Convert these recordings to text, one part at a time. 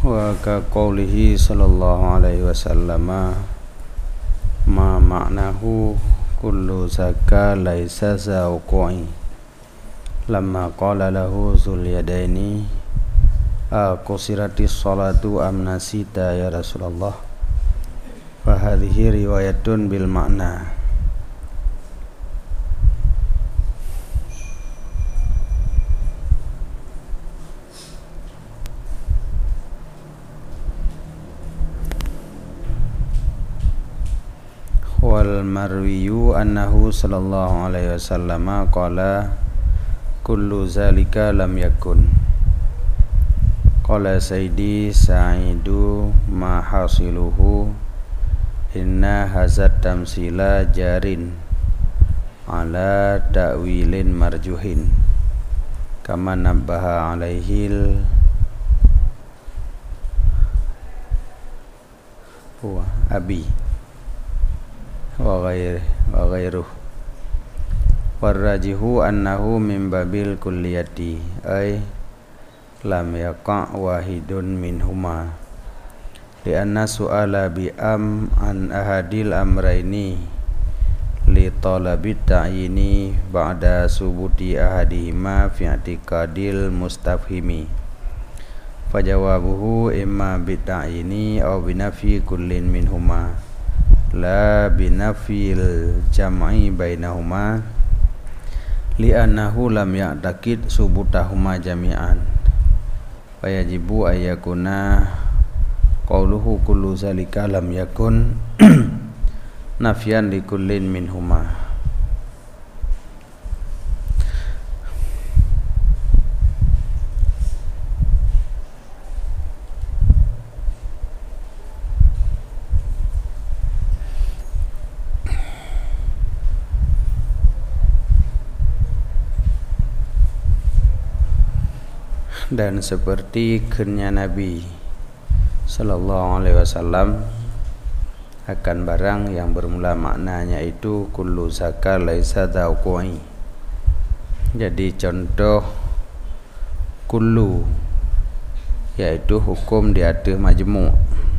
wa ka qawlihi sallallahu alaihi wasallam ma ma'nahu kullu zakka laisa zawqi lamma qala lahu zul yadaini qusiratis salatu am nasita ya Rasulullah fa hadhihi riwayatun bil ma'na. Wal marwiyu annahu sallallahu alaihi wasallam qala kullu zalika lam yakun. Qala Sayyidi Sa'idu ma hasiluhu inna hazat tamsila jarin ala ta'wilin marjuhin kama nabbaha alaihil huwa abi wa ghairuh warrajihu annahu min babil kulliyati ay lam yaqa' wahidun minhuma li anna su'ala bi an ahadil amraini li talabit ta'yini ba'da subuti ahadihima fi i'tiqadil mustafhimi fajawabuhu imma bi ta'yini aw bi nafi kullin minhuma la binafil jam'i bainahuma li'annahu lam ya'taqid subutahuma jami'an wa yajibu ayyakuna qawluhu kullu zalika lam yakun nafyan likullin minhuma. Dan seperti kenyanya Nabi sallallahu alaihi wasallam akan barang yang bermula maknanya itu kullu zakka laisa dzauqi. Jadi contoh kullu yaitu hukum di atas majmu'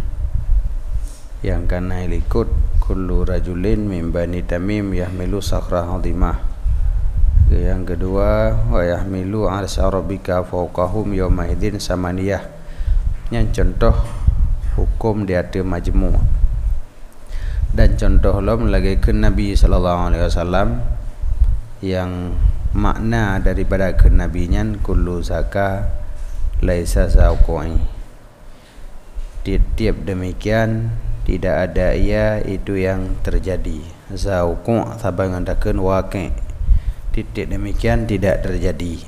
yang kana ikut kullu rajulin min bani Tamim yahmilu sakhrah 'azimah. Yang kedua wa yahmilu 'arsy rabbika fawqahum yawma idzin samaniyah. Yang contoh hukum di atas majmu'. Dan contoh lom lagi ke Nabi sallallahu alaihi wasallam yang makna daripada kenabian kullu zakah laisa zawqi. Tiap demikian tidak ada ia itu yang terjadi. Zawqu sabangan dakeun waqi'. Titik demikian tidak terjadi.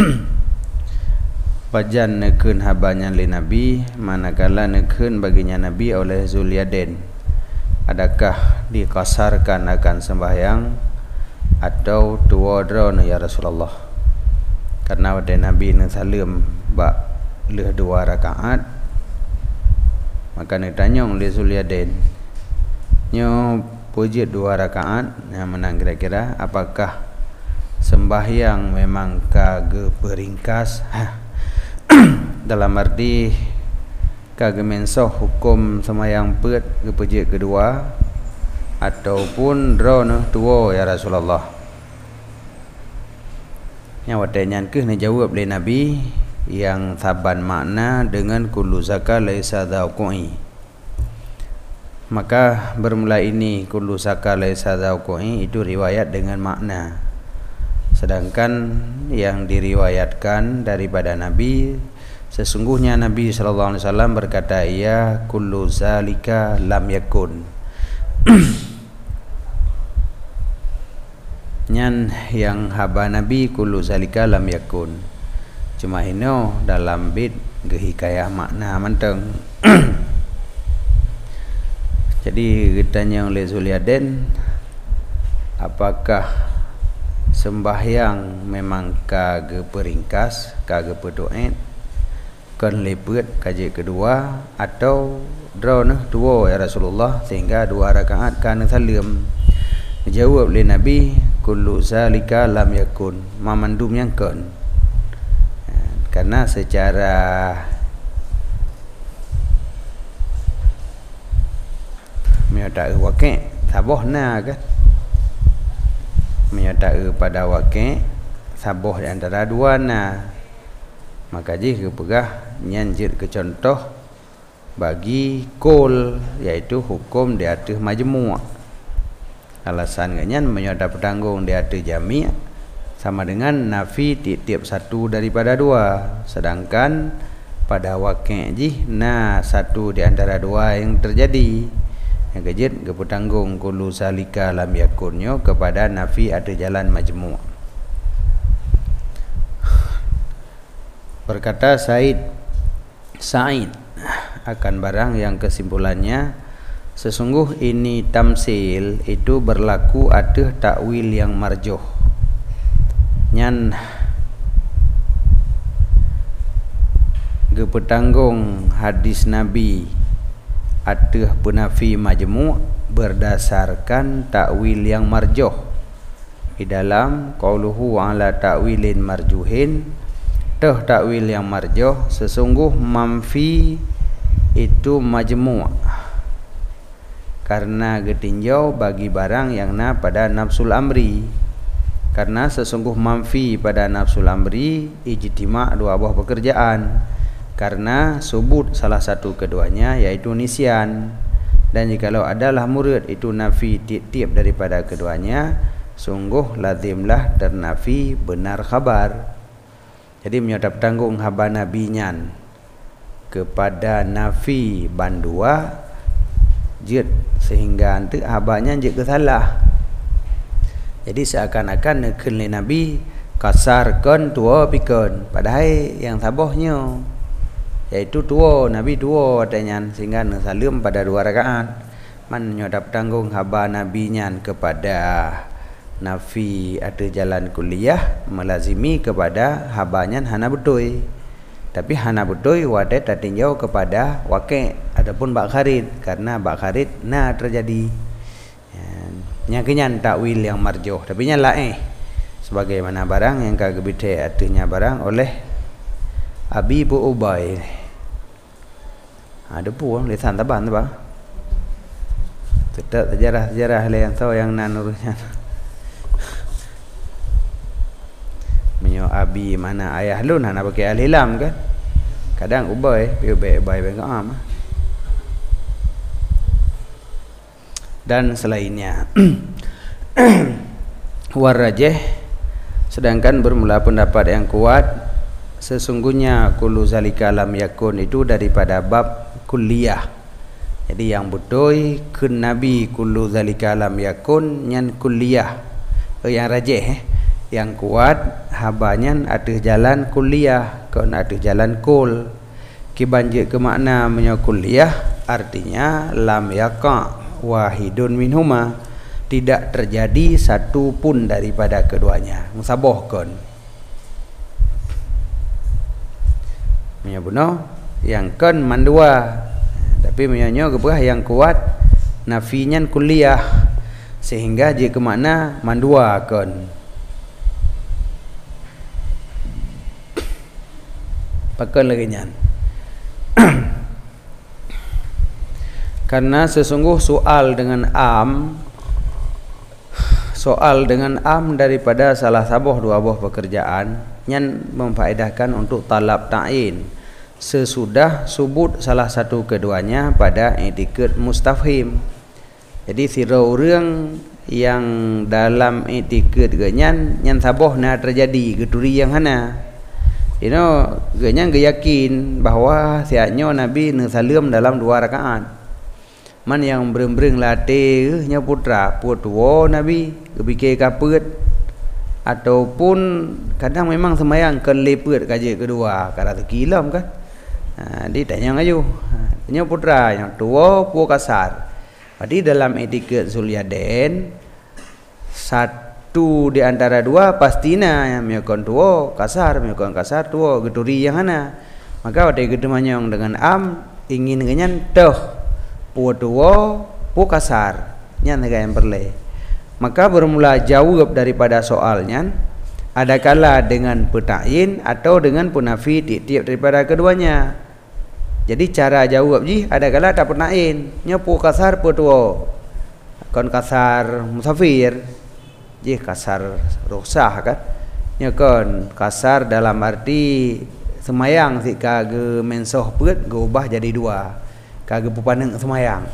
Pajan nekeun habanya li Nabi manakala nekeun baginya Nabi oleh Zulyadain. Adakah dikasarkan akan sembahyang atau dua drone ya Rasulullah? Karena pada Nabi ne salim bak leh 2 rakaat. Maka ne tanyong li Zulyadain. Nyo pujit 2 rakaat yang menang kira-kira apakah sembahyang memang kage peringkas dalam arti kage mensoh hukum sembahyang pet ke pejik kedua ataupun drone tuo ya Rasulullah. Yang wadanyan ke ni jawab oleh Nabi yang saban makna dengan kullu zakah laisa dzauqi. Maka bermula ini kullu zakah laisa dzauqi itu riwayat dengan makna. Sedangkan yang diriwayatkan daripada Nabi sesungguhnya Nabi sallallahu alaihi wasallam berkata ia kullu zalika lam yakun. Nyan yang haba Nabi kullu zalika lam yakun. Cuma ino dalam bid gehikayah makna manteng. Jadi ditanya oleh Zulyadain apakah sembahyang memang kage peringkas, kage pedoet, kan lepet kaji kedua atau drone dua ya Rasulullah sehingga 2 rakaat kan salim. Jawab oleh Nabi kullu zalika lam yakun mamandum yang kan. Karena secara menyata waqi' saboh na kan, menyata pada waqi' saboh di antara dua na, maka jika pegah nyanjir ke contoh bagi kul, iaitu hukum di atas majmu'. Alasan ganyan menyata petanggung di atas jami' sama dengan nafi tiap satu daripada dua, sedangkan pada waqi' ji na satu di antara dua yang terjadi. Yang kejit kepetanggung kullu salika lam yakunnya kepada nafi ada jalan majmu'. Berkata Sa'id akan barang yang kesimpulannya, sesungguh ini tamsil itu berlaku ada takwil yang marjuh. Nyan kepetanggung hadis Nabi ada penafi majmu' berdasarkan takwil yang marjuh di dalam qauluhu ala takwilin marjuhin. Takwil yang marjuh sesungguh manfi itu majmu' karena getinjau bagi barang yang na pada nafsul amri, karena sesungguh manfi pada nafsul amri ijtima' dua buah pekerjaan, karena subut salah satu keduanya yaitu nisyan, dan jikalau adalah murid itu nafi tiap daripada keduanya, sungguh lazimlah ternafi benar khabar. Jadi menyadap tanggung haba nabi-nyan kepada nafi bandua jid, sehingga nanti habanya jid kesalah. Jadi seakan-akan nekun li nabi kasarkan tua pikun, padahal yang sabohnya yaitu tua, nabi tua katanya, sehingga salim pada dua rakaat. Man menyadap tanggung haba nabi-nyan kepada nafi ada jalan kuliah melazimi kepada habanya hana betul, tapi hana betul wadah tertinjau kepada waqi'. Adapun bak kharid, karena bak kharid na terjadi nya kenyan takwil yang marjuh, tapi nya sebagaimana barang yang kagebite artinya barang oleh Abi Bu Ubay. Ada pun lisan taban tu bang, tetap sejarah-sejarah yang tahu yang nan urusnya. Menyo abi mana ayah lu nak pakai al-hilam kan, kadang ubay ubay bengam dan selainnya. Warajih, sedangkan bermula pendapat yang kuat sesungguhnya kullu zalika lam yakun itu daripada bab kulliyah. Jadi yang betul kun nabi kullu zalika lam yakun nyan kulliyah. Yang rajih yang kuat habanya ada jalan kuliah, kon ada jalan kul. Kibanjir ke makna menyo kuliah artinya lam yaqa wahidun minhuma, tidak terjadi satu pun daripada keduanya. Musaboh kon menyo buno yang kon mandua, tapi menyo keberah yang kuat nafinya kuliah, sehingga jika makna mandua kon. Pakai lagi nyan. Karena sesungguh soal dengan am daripada salah sabuh dua buah pekerjaan nyan memfaedahkan untuk talab ta'in sesudah subut salah satu keduanya pada i'tiqad mustafhim. Jadi sirau orang yang dalam i'tiqad genyan nyan sabuh na terjadi geturi yang hana. Ganya yakin bahawa siatnya Nabi salam dalam dua rakaat. Man yang bereng-bereng latih nya putra putua Nabi kepikir kaput, ataupun kadang memang semayang keleput kaji kedua karena terkilam kan. Ditanya ngaju nya putra yang tua pu kasar. Jadi dalam etiket Zulyaden satu di antara dua pastinya yang melakukan tua kasar, melakukan kasar tua geturi yang mana. Maka pada ketemuan dengan ingin dengan toh pu tua pu kasar nya negara yang perle. Maka bermula jawab daripada soalnya, adakala dengan petain atau dengan punafi tiap daripada keduanya. Jadi cara jawab ji adakala tak petain nya pu kasar pu tua kon kasar musafir je kasar ruksah kan nya kon kasar dalam arti semayang si kage mensoh peut ge ubah jadi dua kage pupaneng semayang.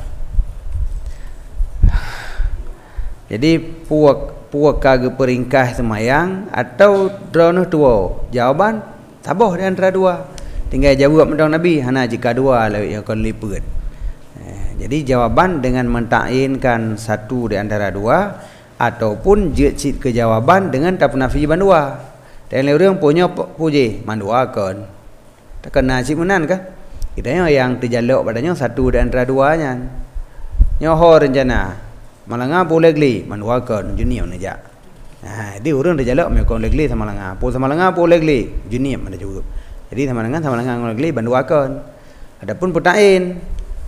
Jadi puak kage peringkah semayang atau drono dua. Jawaban saboh di antara dua. Tinggal jawab mentang Nabi hana jika dua yang kon liput. Jadi jawaban dengan mentakyin satu di antara dua ataupun jecit ke jawaban dengan tak nafi bandua. Dan orang punya puji mandua kon. Tak kena cik menan kah? Kita yang terjaluk padanya satu di antara duanya. Nyoho rencana Malanga boleh geli manwakan junior naja. Dia orang terjaluk mekon legli sama langa. Po sama langa boleh geli junior mana juga. Jadi sama langa boleh geli banduakan. Adapun putain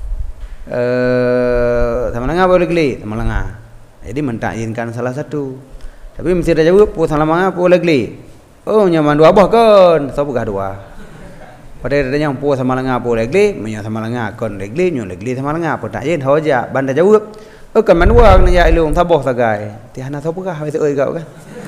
sama langa boleh geli sama langa. Jadi mentakzinkan salah satu. Tapi mesti ada jawab po sama langa boleh geli. Oh nyaman dua bah kan, so bukan dua. Pada ada yang po sama langa boleh geli, menyo sama langa kon legli, nyo legli sama langa putain hoja banda jawab. Kan manua kena ya ilung taboh sagai. Tiana tahu kah itu kau kan?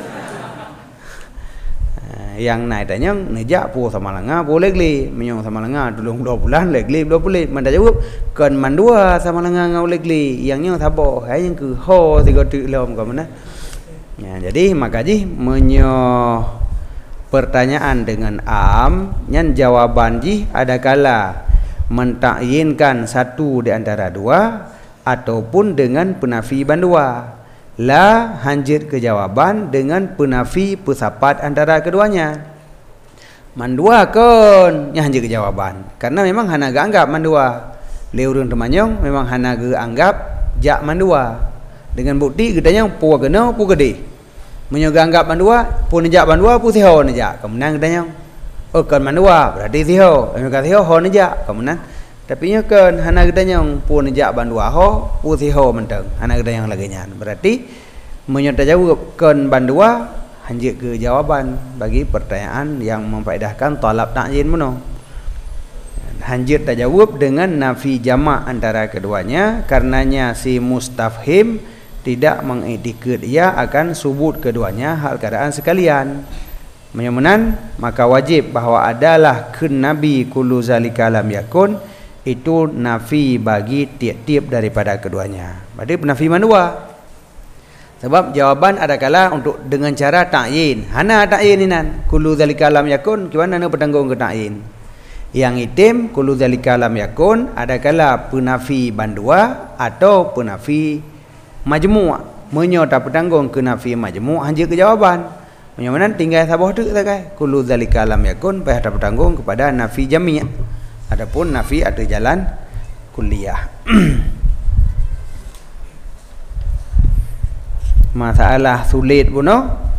Yang naik tanya nejak pu sama langa boleh geli, menyong sama langa dulu 2 bulan legli 2 bulan. Manda jawab kan mandua sama langa ngau legli, yang nyong taboh, yang ke ho tiga tu lom kau mana? Ya, jadi makaji menyo pertanyaan dengan am, nyan jawaban ji ada kala mentakyinkan satu di antara dua. Ataupun dengan penafi bandua. La hanjit ke jawaban dengan penafi pesapat antara keduanya. Mandua kon nya hanjit ke jawaban. Karena memang hana ga anggap mandua. Leurun temanyong memang hana ga anggap jak mandua. Dengan bukti gedanya pu gena pu gede. Menyo ga anggap mandua pu nejak mandua pu siho nejak. Kemenang gedanya. Oh kon mandua berarti siho. Ka siho ho nejak kemenang. Tapi nya kan hana gedanya pun nejak bandua ho putih ho menteng hana gedanya lagi nyan berarti menyerta jawab kan bandua hanjit ke jawaban bagi pertanyaan yang memfaedahkan talab ta'yin meno hanjit tajawab dengan nafi jama' antara keduanya karenanya si mustafhim tidak mengiktikad ia akan subut keduanya hal keadaan sekalian menyemenan maka wajib bahawa adalah kun nabi kullu zalika lam yakun itu nafi bagi tiap-tiap daripada keduanya. Berarti nafi mandua. Sebab jawaban ada kala untuk dengan cara ta'yin. Hana ta'yininan. Kullu zalika lam yakun. Gimana nak bertanggung ke ta'yin? Yang itim kullu zalika lam yakun ada kala penafi bandua atau penafi majmu'. Menyo tak bertanggung ke nafi majmu' hanya ke jawaban. Menyo tinggal sabah tu sakai. Kullu zalika lam yakun payah tak bertanggung kepada nafi jami'. Adapun nafi ada jalan kuliah. Masalah sulit pun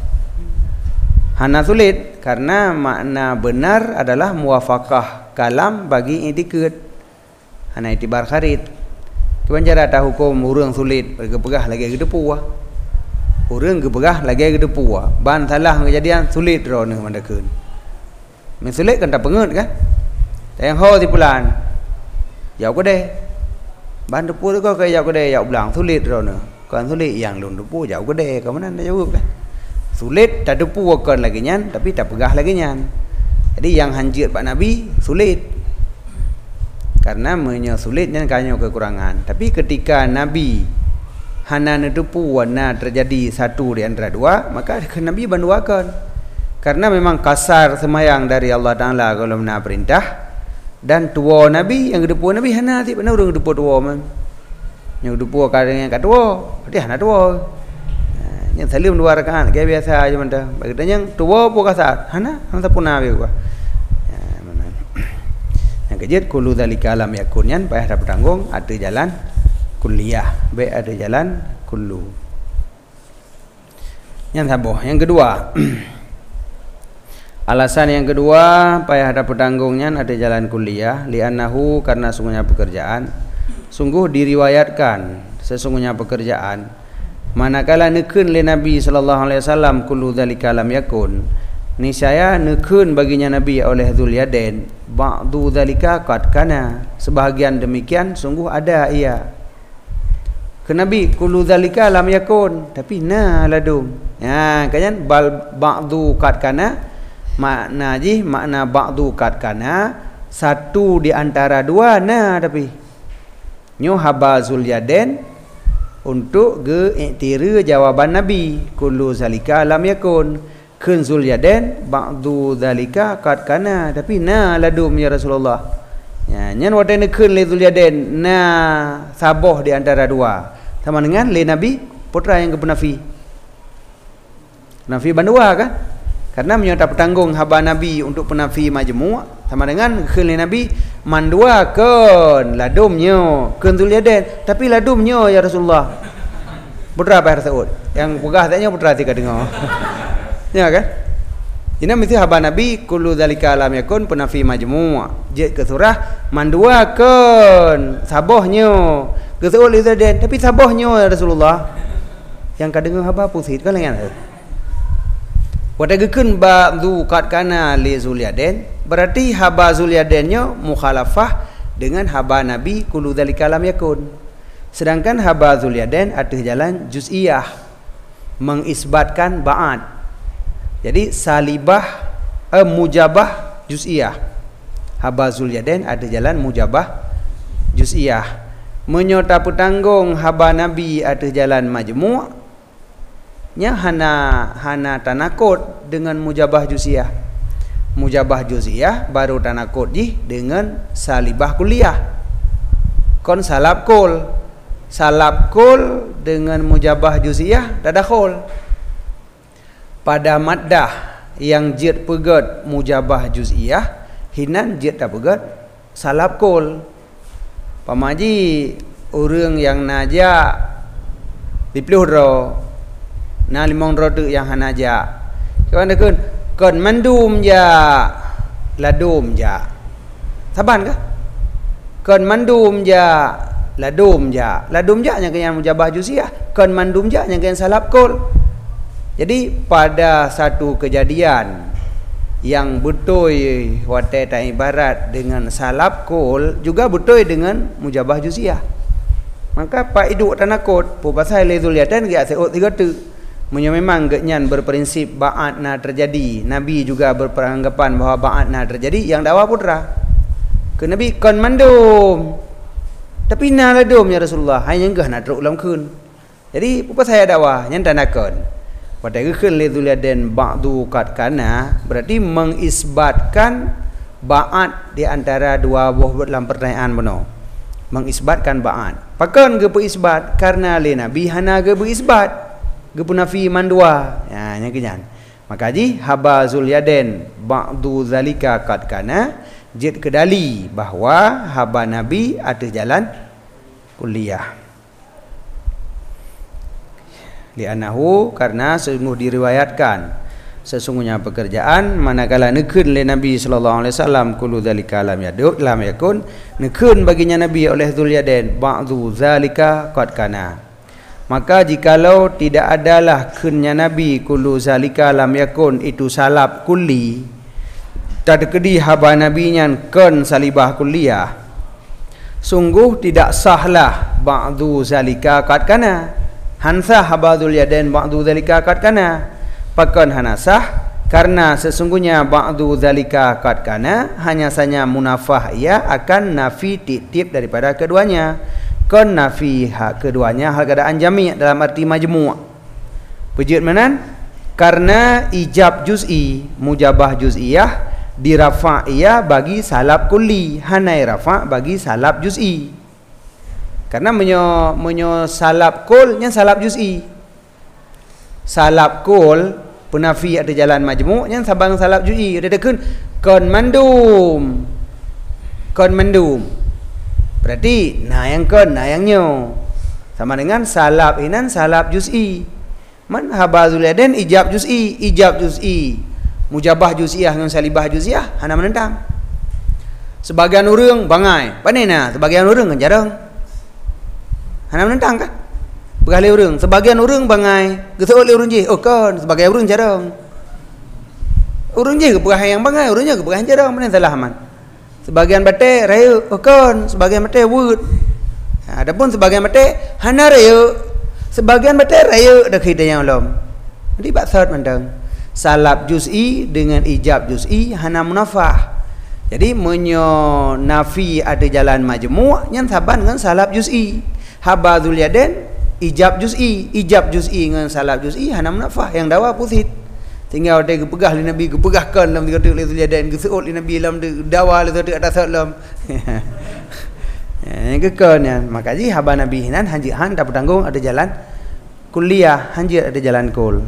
hana sulit karena makna benar adalah muwafaqah kalam bagi i'tikad. Hana itibar kharit. Tuan cara tahu hukum urang sulit bergepegah lagi gedepu ah. Urang gepegah lagi gedepu ah. Ban salah kejadian sulit rono mandakeun. Men sulit kan tak pengut kan? Yang ho di bulan jauh ke deh ban depu tu kau kayak jauh ke deh jauh belang sulit rono kan sulit yang lun depu jauh ke deh kau mana nak jawab kan sulit tak depu kan lagi nyan tapi tak pegah lagi nyan jadi yang hanjir Pak Nabi sulit karena menyo sulit nyan kanyo kekurangan tapi ketika Nabi hana depu wana terjadi satu di antara dua maka Nabi banduakan karena memang kasar semayang dari Allah Ta'ala kalau nak perintah dan tua Nabi yang gedepu Nabi hana ti benar orang gedepu tua man yang gedepu kadang yang kat tua dia hana tua yang salim 2 rakaat kayak biasa aja mantah bagi yang tua pun kasar hana pun nabi gua yang kejut kullu zalika lam yakun yan payah dapat tanggung ada jalan kuliah baik ada jalan kullu yang saboh yang kedua alasan yang kedua payah ada pentanggungnya ada jalan kuliah li'annahu karena sungguhnya pekerjaan sungguh diriwayatkan sesungguhnya pekerjaan manakala nekeun li Nabi sallallahu alaihi wasallam kullu dzalika lam yakun niscaya nekeun baginya Nabi oleh Zulyadain ba'du dzalika qad kana sebahagian demikian sungguh ada ia ke Nabi kullu zalika lam yakun, tapi na ladum. Ya, kan ba'du kad kana makna ba'du kad kana satu di antara dua na, tapi nyo haba Zulyaden untuk ge iktira jawaban Nabi kullu zalika lam yakun, kun Zulyaden ba'du zalika kad kana, tapi na ladum ya Rasulullah. Ya, nyen wadene kun le Zulyaden na saboh di antara dua. Sama dengan le Nabi putra yang ke penafi. Nafi bandua kan? Karena menyata petanggung haba Nabi untuk penafi majmu', sama dengan kun le Nabi mandua kun ladumnya kun Zulyaden, tapi ladumnya ya Rasulullah. Putra apa Saud? Yang pegah tanya putra tika dengar. Ya kan? Ini mesti haba Nabi kullu zalika lam yakun penafi majmu'. Je ke surah mandua kun sabohnya ke Saud li Zulyaden, tapi sabohnya ya Rasulullah. Yang kadengar haba pusit kan lengan. Wadagekeun ba'du qad kana li Zulyaden, berarti haba Zulyadennya mukhalafah dengan haba Nabi kullu dzalika lam yakun. Sedangkan haba Zulyaden atas jalan juz'iyah, mengisbatkan ba'ad. Jadi salibah mujabah juz'iyah. Haba Zulyaden ada jalan mujabah juz'iyah. Menyota petanggung haba Nabi atas jalan majmu', nya hana tanakut dengan mujabah juz'iyah. Mujabah juz'iyah baru tanakut dengan salibah kuliah. Kon salab kul dengan mujabah juz'iyah tadakhul. Pada maddah yang jid pegat mujabah juz'iyah, hinan jid tak pegat salab kul. Pamaji orang yang najak dipilih ro na limong rotu yang hanaja kawan dekun kon mandum ja ladum ja saban kah kon mandum ja ladum ja yang yang mujabah juz'iyah, kon mandum ja yang salab kul. Jadi pada satu kejadian yang betul watai tak ibarat dengan salab kul juga betul dengan mujabah juz'iyah. Maka pak iduk tanakut pu pasal le Zulyaden ge aseut tiga tu. Munyo memang genyan berprinsip ba'at na terjadi. Nabi juga berperanggapan bahawa ba'at na terjadi yang dakwa putra. Ke Nabi kon mandum. Tapi na ladum ya Rasulullah. Hanya ngah nak teruk ulam kun. Jadi apa saya dakwa nyen tanakon. Pada keun le Zulyaden ba'du qad kana berarti mengisbatkan ba'at di antara dua buah dalam pertanyaan benar. Mengisbatkan ba'at. Pakan ge isbat karena le Nabi hana ge isbat. Gepunafi mandua ya nya kenyan. Maka ji haba Zulyaden ba'du zalika qad kana jid kedali bahawa haba Nabi atas jalan kuliah. Li'annahu karena sungguh diriwayatkan sesungguhnya pekerjaan manakala nekeun le Nabi sallallahu alaihi wasallam kullu zalika lam yakun nekeun baginya Nabi oleh Zulyaden ba'du zalika qad kana. Maka jikalau tidak adalah kunnya Nabi kullu zalika lam yakun itu salab kulli, tadkedi haba Nabi nyan kun salibah kulliyah, sungguh tidak sahlah ba'du zalika qad kana. Hansa haba Zulyaden ba'du zalika qad kana. Pakon hanasah karena sesungguhnya ba'du zalika qad kana hanya saja munafah ia akan nafi titip daripada keduanya. Kon nafi hak keduanya hal keadaan jami' dalam arti majmu'. Pejut manan karena ijab juz'i mujabah juz'iyah dirafa' ia bagi salab kulli, hanai rafa' bagi salab juz'i. Karena menyo salab kul nya salab juz'i. Salab kul penafi ada jalan majmu' nya sabang salab juz'i. Dia dekun kon mandum. Berarti na yang kon na yang nyo sama dengan salab inan salab juz'i. Man haba Zulyaden ijab juz'i mujabah juz'iyah dengan salibah juz'iyah hana menentang. Sebagian urang bangai panena, sebagian urang kan jarang hana menentang kan begale urang, sebagian urang bangai geuseu le urang je oh kon sebagian urang jarang urang je ke pegah yang bangai urang je ke pegah jarang mana salah man. Sebagian bate raya okon, sebagian bate wud. Adapun sebagian mate hana raya, sebagian mate raya dah kita yang lom. Jadi baksud mandang salab juz'i dengan ijab juz'i hana munafah. Jadi menyo nafi ada jalan majmu' yang saban dengan salab juz'i. Habadzul yadain ijab juz'i dengan salab juz'i hana munafah yang dawa pusit. Tinggal dia gepegah li Nabi gepegahkan dalam 3 litul yadain geseut li Nabi dalam dawa li tu atas dalam. Yang kekonnya maka ji haba Nabi nan hanji han dapat tanggung ada jalan kuliah hanji ada jalan kul.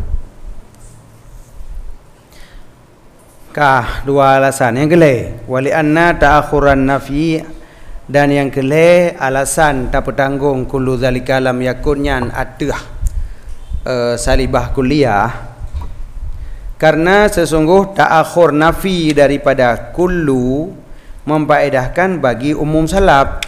Kah dua alasan yang kele wali anna ta'akhuran nafi dan yang kele alasan dapat tanggung kullu zalika lam yakunyan atah salibah kuliah karena sesungguh ta'akhur nafi daripada kullu memfaedahkan bagi umum salab.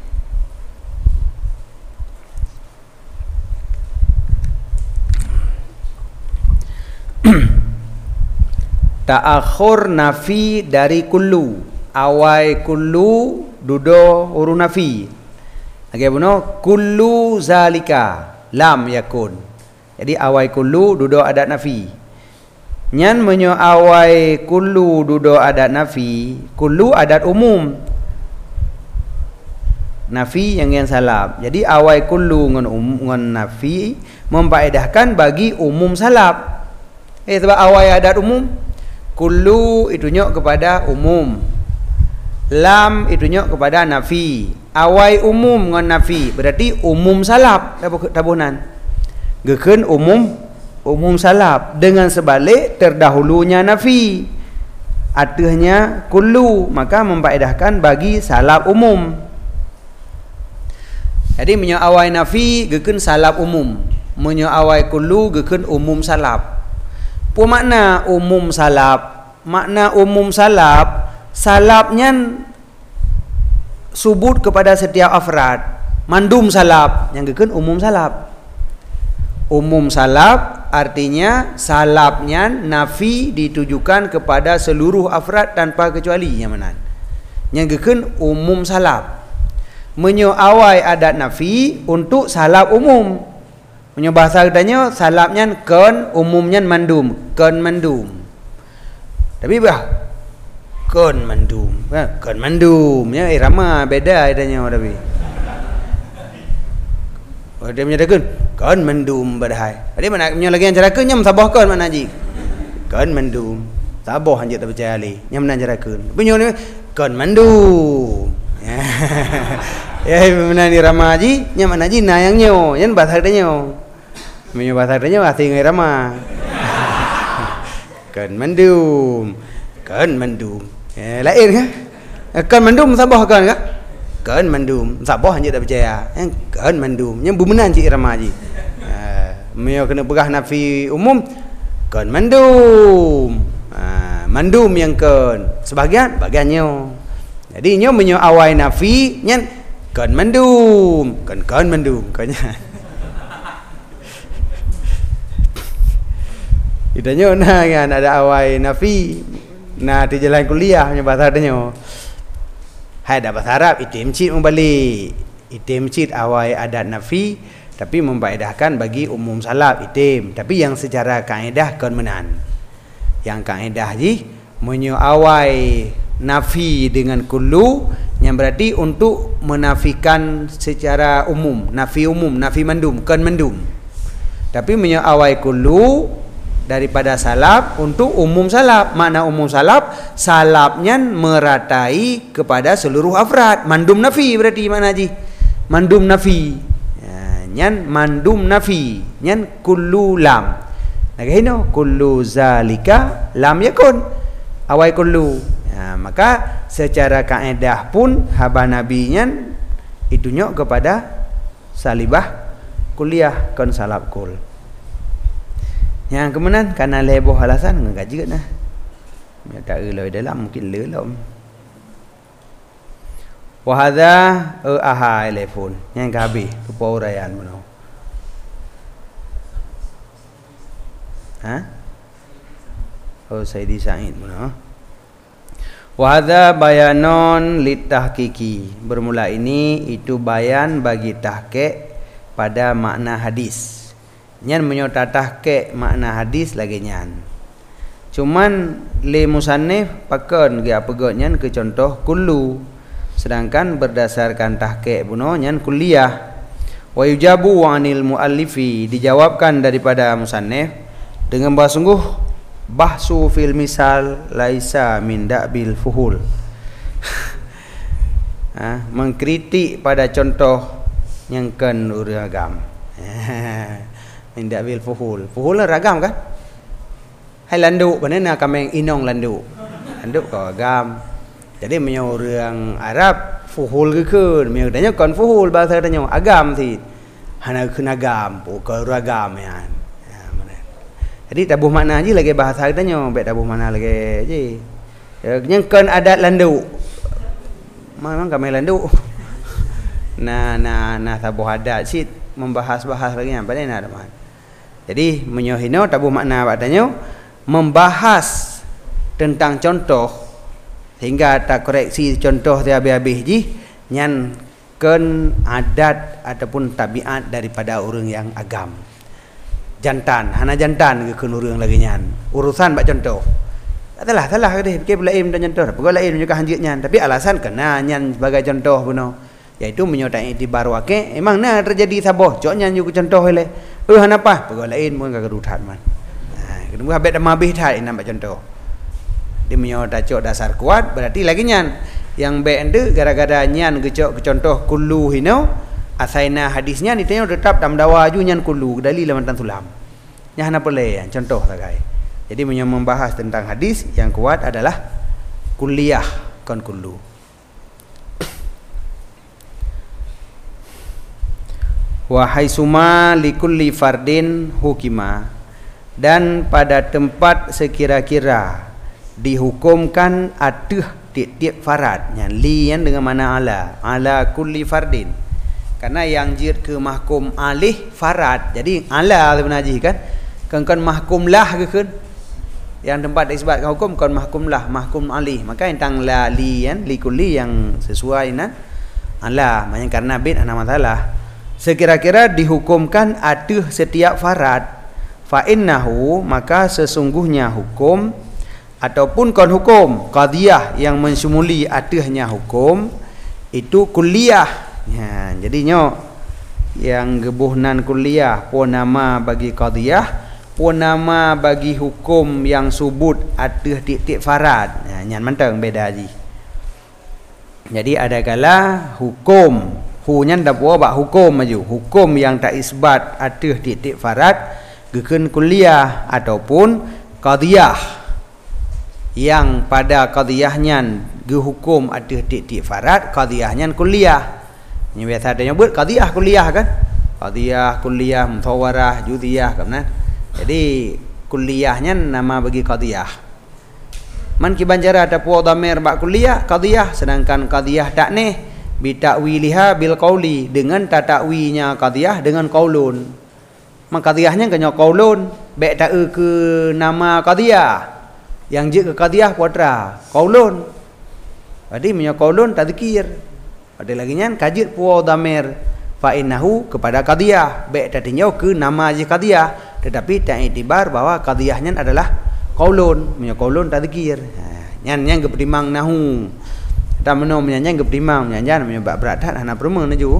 Ta'akhur nafi dari kullu awai kullu dudo huruf nafi lagi benar kullu zalika lam yakun jadi awai kullu dudo adat nafi nyan menyo awai kullu dudo adat nafi kullu adat umum nafi yang salab jadi awai kullu ngan nafi memfaedahkan bagi umum salab sebab awai adat umum kullu itu nyok kepada umum lam itu nyok kepada nafi awai umum dengan nafi berarti umum salab tabunan geken umum salab dengan sebalik terdahulunya nafi artinya kullu maka memfaedahkan bagi salab umum jadi menyo awai nafi geken salab umum menyo awai kullu geken umum salab. Makna umum salab salabnya subut kepada setiap afrad mandum salab yang gekan umum salab artinya salabnya nafi ditujukan kepada seluruh afrad tanpa kecuali yang mana yang gekan umum salab menyo awai adat nafi untuk salab umum. Punya bahasa katanya salabnya kan umumnya mandum tapi kan mandum ya irama beda adanya tapi dia menyatakan kan mandum badai jadi mana punya lagi yang carakan nyam sabahkan mana haji kan mandum sabah hanya tak percaya ali nyam nan carakan punya ni kan mandum ya mana ni rama haji nyam mana haji nayangnya yang bahasa katanya punya bahasa katanya bahasa irama kan mandum lain kan mandum sabah kan mandum sabah hanya tak percaya kan mandum yang bumenan cik irama haji Mio kena pegah nafi umum kan mandum mandum yang bagiannya jadi nyo menyo awai nafi nyen kan mandum kan Itanya nah kan ada awai nafi nah di jalan kuliah punya bahasa adanya hai ada bahasa Arab itim cid membalik itim cid awai adat nafi tapi memfaedahkan bagi umum salab itim tapi yang secara kaedah kan menan yang kaedah ji menyo awai nafi dengan kullu yang berarti untuk menafikan secara umum nafi mandum kan mandum tapi menyo awai kullu daripada salab untuk umum salab. Makna umum salab, salabnya meratai kepada seluruh afrad. Mandum nafi berarti mana ji? Mandum nafi. Nyan mandum nafi, nyan kullu lam. Nagahino kullu zalika lam yakun. Awai kullu. Maka secara kaedah pun haba nabinya itunya kepada salibah kuliah kon salab kul. Yang kemudian karena leboh alasan enggak juga nah. Ya tak eloi dalam mungkin lelom. Wa hadza aha telefon yang kabi rupa uraian mono. Oh Saidi Said mono. Wa hadza bayanon litahqiqi. Bermula ini itu bayan bagi tahqiq pada makna hadis. Nyan menyota tahqiq makna hadis lagi nyan. Cuman li musannif pakon ge apa nyan ke contoh kullu. Sedangkan berdasarkan tahqiq buno nyan kulliyah. Wa yujabu 'anil muallifi, dijawabkan daripada musannif dengan bahasa sungguh bahsu fil misal laisa min da'bil fuhul. Mengkritik pada contoh yang kan ragam. Min da'bil fuhul. Fuhul ragam kan? Hai landuk panena kameng inong landuk. Landuk kau ragam. Jadi menyo orang Arab fuhul ke keun, menyo tanya kon fuhul bahasa tanya agam thì hana keun agam, pokok ragam ya. Jadi tabuh makna je lagi bahasa tanya, baik tabuh makna lagi je. Yang kan adat landuk. Memang kami landuk. Nah tabuh adat sit membahas-bahas lagi apa ni nak teman. Jadi menyohino tabuh makna katanya membahas tentang contoh hingga tak koreksi contoh dia habis-habis ji nyan kan adat ataupun tabiat daripada orang yang agam. Jantan, hana jantan ke urang lagi nyan. Urusan bak contoh. Adalah salah ke deh, ke lain dan contoh. Pegawai lain juga hanjit nyan, tapi alasan kena nyan sebagai contoh puno. Yaitu menyertai iktibar wake, emang nah terjadi saboh, cok nyan juga contoh hele. Hana apa? Pegawai lain pun kagak rutat man. Nah, kedua habis dah mabih dah nak contoh. Dia menyertai cok dasar kuat, berarti lagi nyan. Yang bende gara-gara nyan ke contoh kullu hino. Asaina hadisnya ni tanya tetap dalam dawa ju nyan kullu dalil lawan sulam. Nya hana boleh contoh sagai. Jadi membahas tentang hadis yang kuat adalah kulliyah kon kullu. Wa haitsuma likulli fardin hukima, dan pada tempat sekira-kira dihukumkan atuh tiap-tiap farad. Nya li yang dengan mana ala kulli fardin. Karena yang jid ke mahkum alih farad. Jadi ala sebenarnya kan. Kan mahkumlah ke kan. Yang tempat disebutkan hukum kan mahkumlah, mahkum alih. Maka tentang la li kan, li kulli yang sesuai dengan ala. Maknanya karena bid ana masalah. Sekira-kira dihukumkan atuh setiap farad. Fa innahu, maka sesungguhnya hukum ataupun kon hukum qadiyah yang mensumuli atuhnya hukum itu kulliyah. Ya, jadinya yang gebuhnan kuliah pun nama bagi qadiyah, pun nama bagi hukum yang subut atuh titik farad. Ya, nyan mantang beda ji. Jadi ada kala hukum, hu nyan dak puas bak hukum maju. Hukum yang tak isbat atuh titik farad gekeun kuliah ataupun qadiyah yang pada qadiyahnya ge hukum atuh titik farad, qadiyahnya kuliah. Ini biasa ada nyebut qadiyah kuliah kan. Qadiyah, kuliah, mutawarah, judiyah kan. Jadi kuliahnya nama bagi qadiyah. Man ki banjara ada puak dhamir bak kuliah qadiyah, sedangkan qadiyah tak nih bi ta'wiliha bil qauli, dengan tatakwinya qadiyah dengan qaulun. Man qadiyahnya kena qaulun, baik tak ke nama qadiyah. Yang je ke qadiyah putra qaulun. Jadi punya qaulun tadzkir. Ada lagi nyan kajit puau damir fa innahu kepada qadiyah, baik tadinya ke nama je qadiyah, tetapi tak iktibar bahwa qadiyahnya adalah qaulun, punya qaulun tadzkir. Nyan yang gepetimang nahu. Ta meno menyanyi gepetimang nyanyan punya bab berat hana perma naju.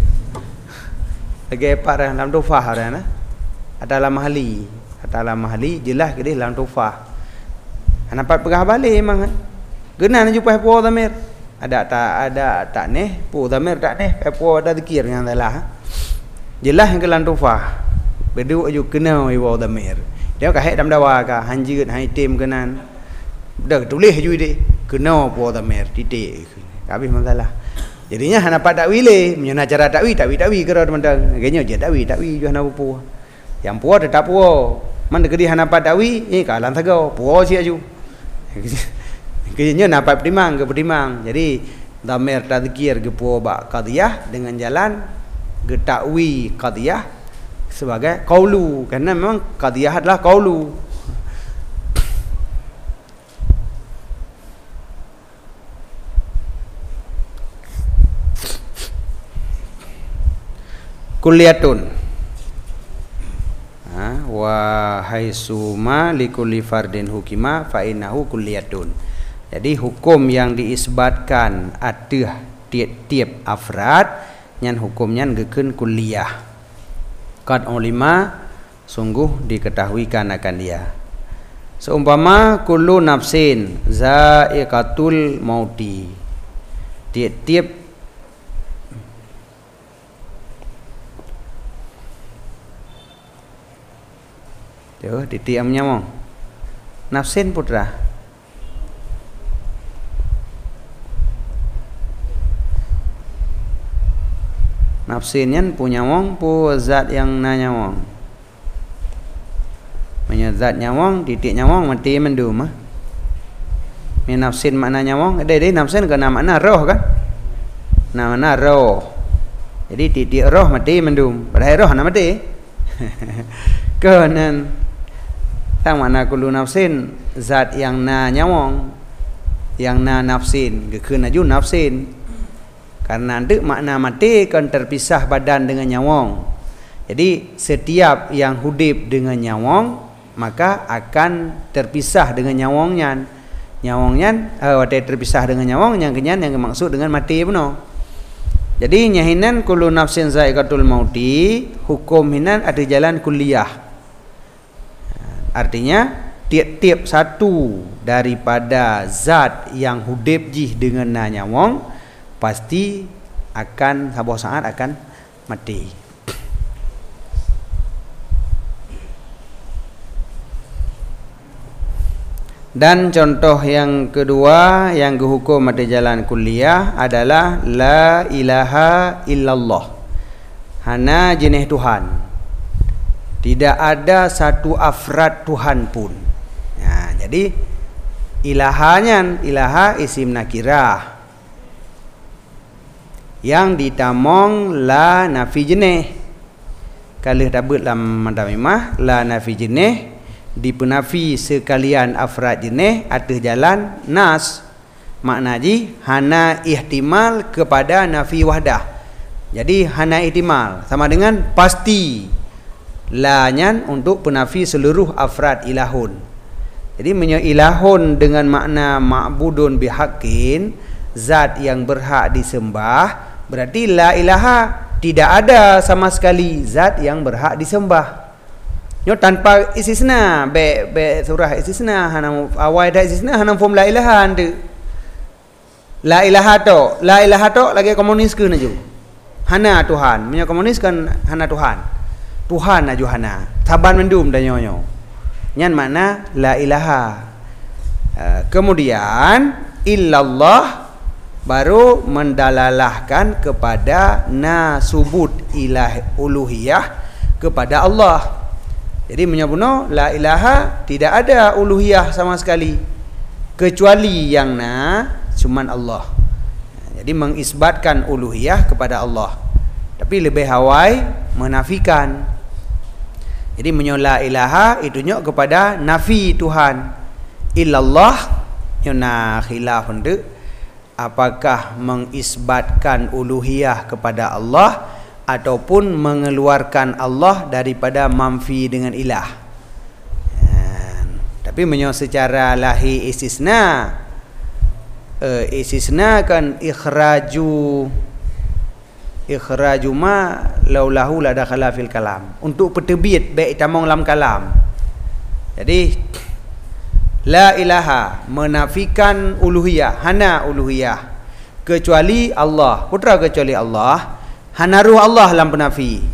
Lagi par dalam tufah ana. Adalah mahali jelas ke dia dalam tufah. Hana pat pegah balik memang. Gena naju pai puau damir. Ada tak nih pu damir tak nih pepo ada zikir yang salah jelas yang kelan tufah bedu aju kena iwa damir dia ka dalam dawa ka hanjut hai tim kenan dah tulis aju dia kena pu damir titik habis masalah jadinya hana pak takwile menyana cara takwi kira teman-teman agaknya je takwi ju hana pu yang pu tetap pu man degedi hana pak takwi kalan sagau pu si aju kayaknya napa pertimang. Jadi dhamir tadzkir gepo bak qadiyah dengan jalan getakwi qadiyah sebagai qaulu, karena memang qadiyah adalah qaulu. kulliyatun. Wa haitsuma likulli fardin hukima fa innahu kulliyatun. Jadi hukum yang diisbatkan ateh tiap-tiap afrad nyan hukumnya gekeun kulliyah. Qad ulima sungguh diketahuikan akan dia. Seumpama kullu nafsin za'iqatul mauti. Tiap-tiap titik amnya mong nafsin putra nafsinnya punya mong pu zat yang nanya mong zat nyawong titik nyawong mati mendum nafsin maknanya mong ada nafsin kena makna roh kan makna roh jadi titik roh mati mendum padahal roh nak mati kenan tang mana kullu nafsin zat yang na nyawong yang na nafsin gekeun aju nafsin karena deuk makna mati kan terpisah badan dengan nyawong. Jadi setiap yang hudip dengan nyawong maka akan terpisah dengan nyawongnya. Nyawongnya terpisah dengan nyawong yang kenyan yang maksud dengan mati benar. Jadi nyahinan kullu nafsin za'iqatul mauti hukum hinan ada jalan kulliyah. Artinya tiap-tiap satu daripada zat yang hudip jih dengan nyawong pasti akan sabuh saat akan mati. Dan contoh yang kedua yang dihukum ada jalan kulliyah adalah la ilaha illallah. Hana jenis Tuhan. Tidak ada satu afrad Tuhan pun. Nah, jadi ilahanya ilaha isim nakirah. Yang ditamong la nafi jenis. Kalau dabut dalam madamimah la nafi jenis dipenafi sekalian afrad jenis atas jalan nas. Makna ji hana ihtimal kepada nafi wahdah. Jadi hana ihtimal sama dengan pasti. La nyan untuk penafi seluruh afrad ilahun. Jadi ilahun dengan makna ma'budun bihaqqin, zat yang berhak disembah, berarti la ilaha tidak ada sama sekali zat yang berhak disembah. Tanpa istisna, be surah istisna hana awal dah istisna hana form la ilaha ande. La ilaha to lagi komunis ke naju. Hana Tuhan, komunis kan hana Tuhan. Tuhan ajuhana taban mendum dan nyonyo nyan makna la ilaha. Kemudian illallah baru mendalalahkan kepada nasubut ilah uluhiyah kepada Allah. Jadi menyabuno la ilaha tidak ada uluhiyah sama sekali kecuali yang cuman Allah. Jadi mengisbatkan uluhiyah kepada Allah tapi lebih hawai menafikan. Jadi menyola ilaha itunya kepada nafi Tuhan. Illallah nyona khilaf hendak apakah mengisbatkan uluhiyah kepada Allah ataupun mengeluarkan Allah daripada mamfi dengan ilah. Tapi menyo secara lahi istisna kan ikhraju ma laulahu la dakhala fil kalam untuk pertebit baik tamong lam kalam. Jadi la ilaha menafikan uluhiyah, hana uluhiyah kecuali Allah, putra kecuali Allah, hana ruh Allah lam penafi.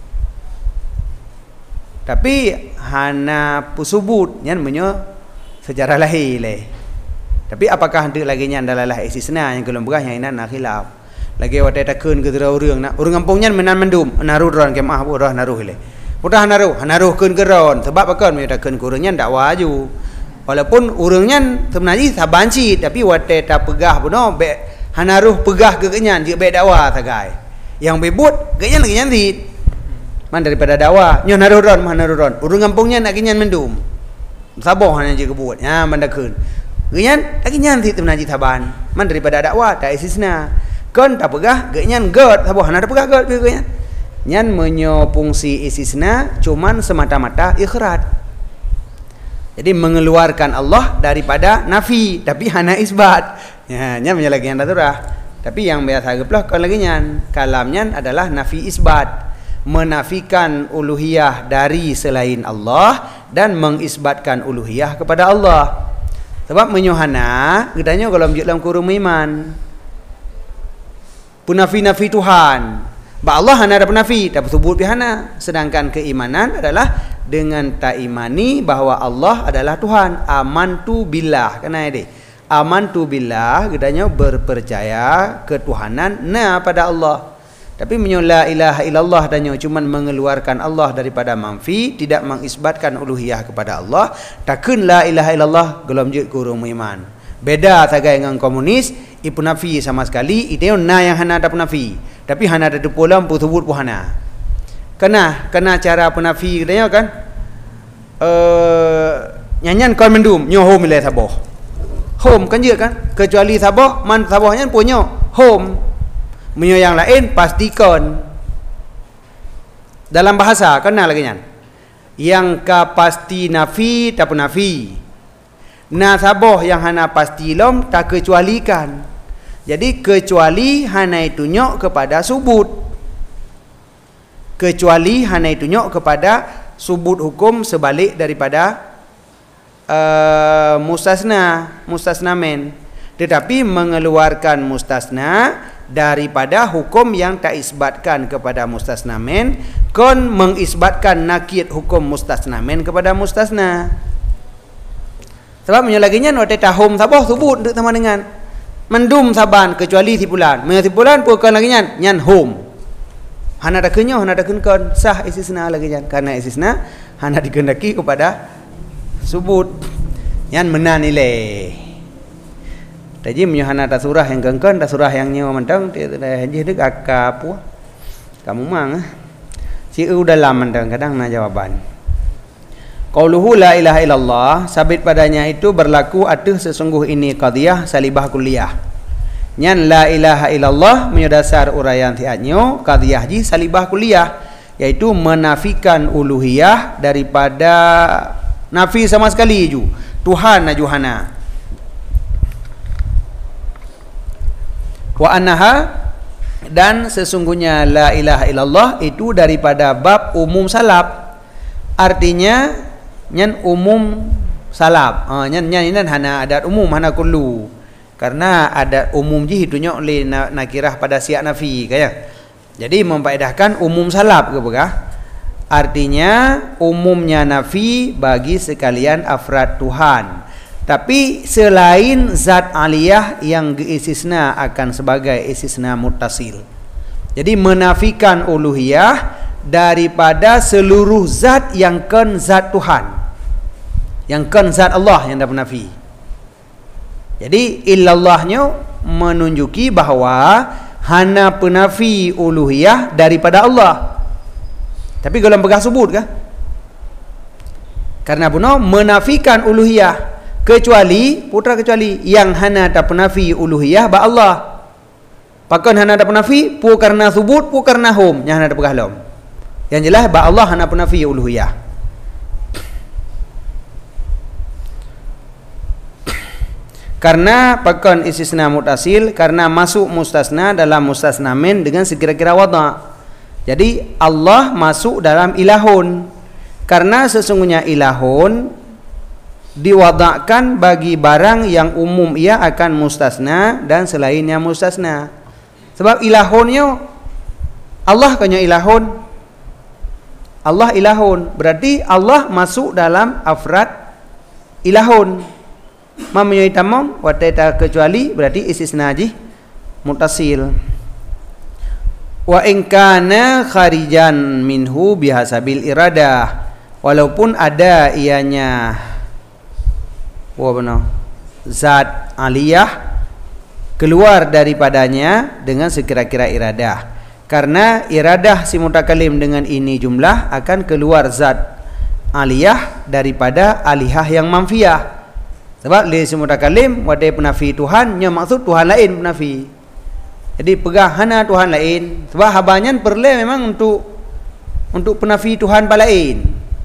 Tapi hana pusubut nyan menyo secara lahir leh. Tapi apakah hendak lagi nyan dalalah istisna yang kelom berah yang inan khilaf. Lagi wadah takun ke orang nak orang kampungnya menan mendum naruh ron ke mah burah naruh le pudah naruh kun ke ron sebab akan me takun ke orangnya ndak waju walaupun orangnya sebenarnya sabanci tapi wadah tak pegah puno be hanaruh pegah ke kenyan dia be dakwa tagai yang bebut kenyan lagi nyanti man daripada dakwa nyo naruh ron orang kampungnya nak kenyan mendum saboh hanya je kebuat ya mandakun kenyan lagi nyanti sebenarnya taban man daripada dakwa tak istisna kan tak pegah genyan god sabuh hana pegah god genyan Nyan menyo fungsi istisna cuman semata-mata ikhrat. Jadi mengeluarkan Allah daripada nafi, tapi hana isbat. Ya, nyan menyelagi yang daturah. Tapi yang biasa geplah kalau lagi nyan, kalamnya adalah nafi isbat, menafikan uluhiyah dari selain Allah dan mengisbatkan uluhiyah kepada Allah. Sebab menyohana, katanya kalau menjadi dalam kurung iman, punafi-nafi Tuhan. Ba Allah hana ada penafi, tak bersebut bihana. Sedangkan keimanan adalah dengan tak imani bahawa Allah adalah Tuhan. Amantu billah, kena ini. Amantu billah, katanya berpercaya ketuhanan pada Allah. Tapi la ilaha illallah danyo cuman mengeluarkan Allah daripada manfi, tidak mengisbatkan uluhiyah kepada Allah. Takun la ilaha illallah gelom je kurung iman. Beda tagai dengan komunis, ipu nafi sama sekali, itu na yang hana ada penafi. Tapi hana ada depolam sebut puhana. Kena cara penafi katanya kan. Nyanyan kon mendum nyoho milai saboh. Home kan je kan, kecuali saboh man sabohnya punya home. Menyo yang lain pastikan. Dalam bahasa kenal lagi nyan. Yang ka pasti nafi tak nafi. Na saboh yang hana pasti lom tak kecualikan. Jadi kecuali hana itu nyok kepada subut. Kecuali hana itu nyok kepada subut hukum sebalik daripada mustasna men. Tetapi mengeluarkan mustasna daripada hukum yang tak isbatkan kepada mustasna men, kon mengisbatkan nakid hukum mustasna men kepada mustasna. Sebab menyelaginya no tahum saboh subut untuk sama dengan mendum saban kecuali tipulan. Tipulan bukan lagi nyan hum. Hana ada kenyo, hana ada kenkon sah istisna lagi nyan. Karena istisna hana dikehendaki kepada subut. Nyan menan nilai. Tadi hana ada surah yang kenkon, ada surah yang nyo mentang dia dik akapu. Kamu mang si dalam mentang kadang na jawaban. Qauluhu la ilaha illallah, sabit padanya itu berlaku atuh sesungguh ini qadiyah salibah kulliyah. Nyan la ilaha illallah menyadasar uraian tiatnyo qadiyah ji salibah kulliyah, yaitu menafikan uluhiyah daripada nafi sama sekali ju. Tuhan najuhana. Wa annaha, dan sesungguhnya la ilaha illallah itu daripada bab umum salab. Artinya nyan umum salab. Nyan ini hana adat umum, hana kullu. Karena adat umum ji hitunya oleh nakirah pada siak nafi kaya. Jadi memfaedahkan umum salab ke begah. Artinya umumnya nafi bagi sekalian afrad Tuhan. Tapi selain zat aliyah yang istisna akan sebagai istisna muttasil. Jadi menafikan uluhiyah daripada seluruh zat yang kan zat Tuhan, yang kan zat Allah yang dapat nafi. Jadi illallahnya menunjuki bahawa hana penafi uluhiyah daripada Allah. Tapi kalau pegang sebut kah? Karena buno menafikan uluhiyah kecuali putra kecuali yang hana tak penafi uluhiyah ba Allah. Pakan hana tak penafi pu karena subut pu karena hum yang hana tak pegahlom. Yang jelas ba Allah hana penafi uluhiyah. Karena pakan istisna mutasil, karena masuk mustasna dalam mustasna min dengan sekira-kira wada'. Jadi Allah masuk dalam ilahun. Karena sesungguhnya ilahun diwada'kan bagi barang yang umum ia akan mustasna dan selainnya mustasna. Sebab ilahunnya Allah kanya ilahun. Allah ilahun, berarti Allah masuk dalam afrad ilahun. Mempunyai tamam wateta kecuali berarti istisna ji mutasil. Wa in kana kharijan minhu bihasabil iradah, walaupun ada ianya zat aliyah keluar daripadanya dengan sekira-kira iradah. Karena iradah si mutakalim dengan ini jumlah akan keluar zat aliyah daripada alihah yang manfiyah. Sebab li si mutakalim wadai penafi Tuhan nya maksud Tuhan lain penafi. Jadi pegah hana Tuhan lain. Sebab habanyan perle memang untuk untuk penafi Tuhan lain.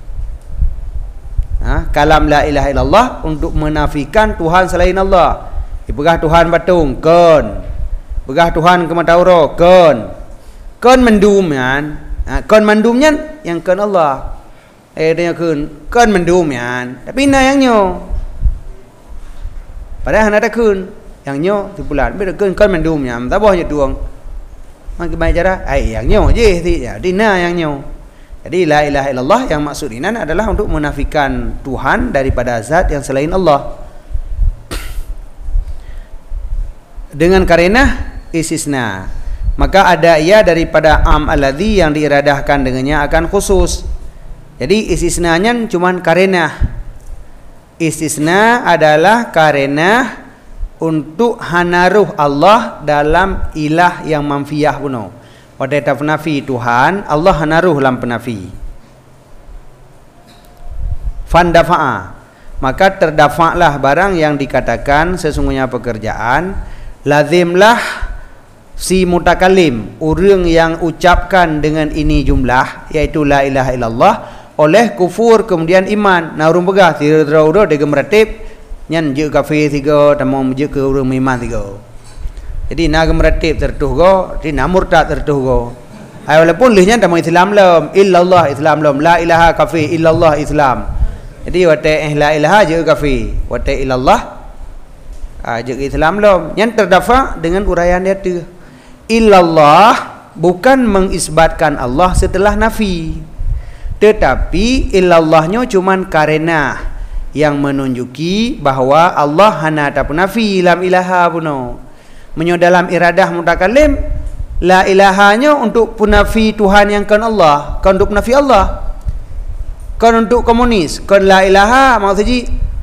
Kalam la ilaha illallah untuk menafikan Tuhan selain Allah. Ibegah Tuhan patung kon. Begah Tuhan ke matauro kon. Kon mendum yan. Kon mendumnya yang kon Allah. Dia kon mendum yan. Tapi na yang nyo. Padahal hana kun yang nyo tu bulan beda kun kon mendum yan. Tak boleh tuang. Mak gimana cara? Yang nyo je di na yang nyo. Jadi la ilaha illallah yang maksud ini adalah untuk menafikan Tuhan daripada zat yang selain Allah. Dengan karena istisna, maka ada ia daripada am alladhi yang diiradahkan dengannya akan khusus. Jadi istisnanya cuman karena. Istisna adalah karena untuk hanaruh Allah dalam ilah yang manfiyah puno. Pada penafi Tuhan, Allah hanaruh dalam penafi. Fandafa'a, maka terdafa'lah barang yang dikatakan sesungguhnya pekerjaan. Lazimlah si mutakalim, orang yang ucapkan dengan ini jumlah, yaitu la ilaha illallah, oleh kufur kemudian iman. Nah urung begah tira-tira dia meratib nyan je kafir tiga, tamam je ke orang iman tiga. Jadi nak meratib tertuh go, di nak murtad tertuh go. Ai walaupun lihnya tamam Islam lam, illallah Islam lam, la ilaha kafir illallah Islam. Jadi wate la ilaha je kafir, wate illallah je Islam lam. Yang terdafa dengan uraian dia tu. Illallah bukan mengisbatkan Allah setelah nafi. Tetapi illallahnya cuman karena yang menunjuki bahawa Allah hana tak nafi lam ilaha puno. Menyo dalam iradah mutakalim la ilahanya untuk punafi Tuhan yang kan Allah, kan untuk nafi Allah, kan untuk komunis, kan la ilaha maksudnya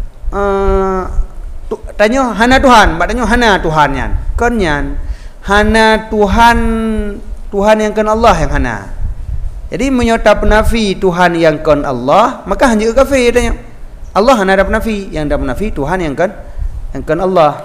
tanya hana Tuhan, maknanya hana Tuhan yan, kan yan hana Tuhan yang kan Allah yang hana. Jadi menyota penafi Tuhan yang kan Allah, maka hanya kafir tanya. Allah hana ada penafi, yang ada penafi Tuhan yang kan Allah.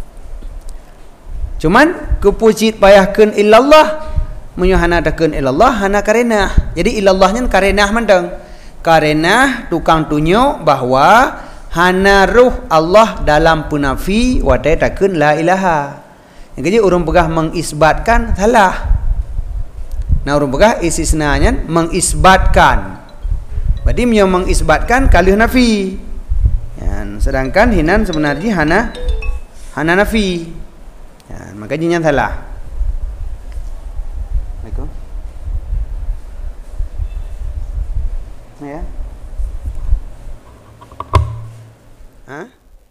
Cuman kepucit payahkeun illallah, menyo hana dakeun illallah hana karenah. Jadi illallahnya karenah mandang. Karenah tukang tunjuk bahawa hana ruh Allah dalam penafi wa dakeun la ilaha. Yang jadi urang pegah mengisbatkan salah. Nah urang pegah istisnanya mengisbatkan. Berarti menyo mengisbatkan kalih nafi. Sedangkan hinan sebenarnya hana nafi. Makanya jangan salah. Assalamualaikum. Ya. Hah?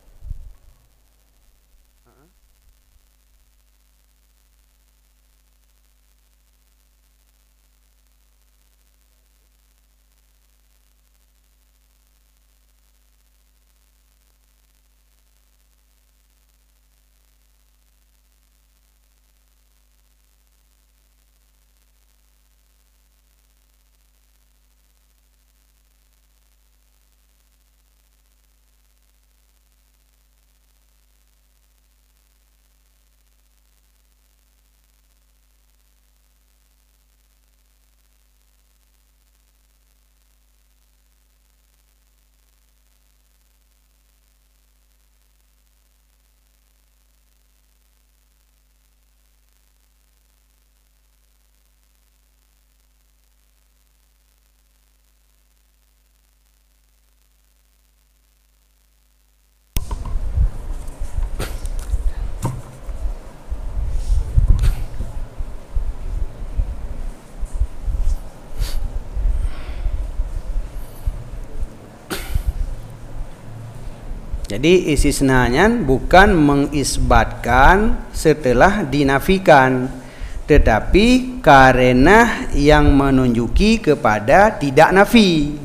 Jadi istisnanya bukan mengisbatkan setelah dinafikan, tetapi karena yang menunjuki kepada tidak nafi.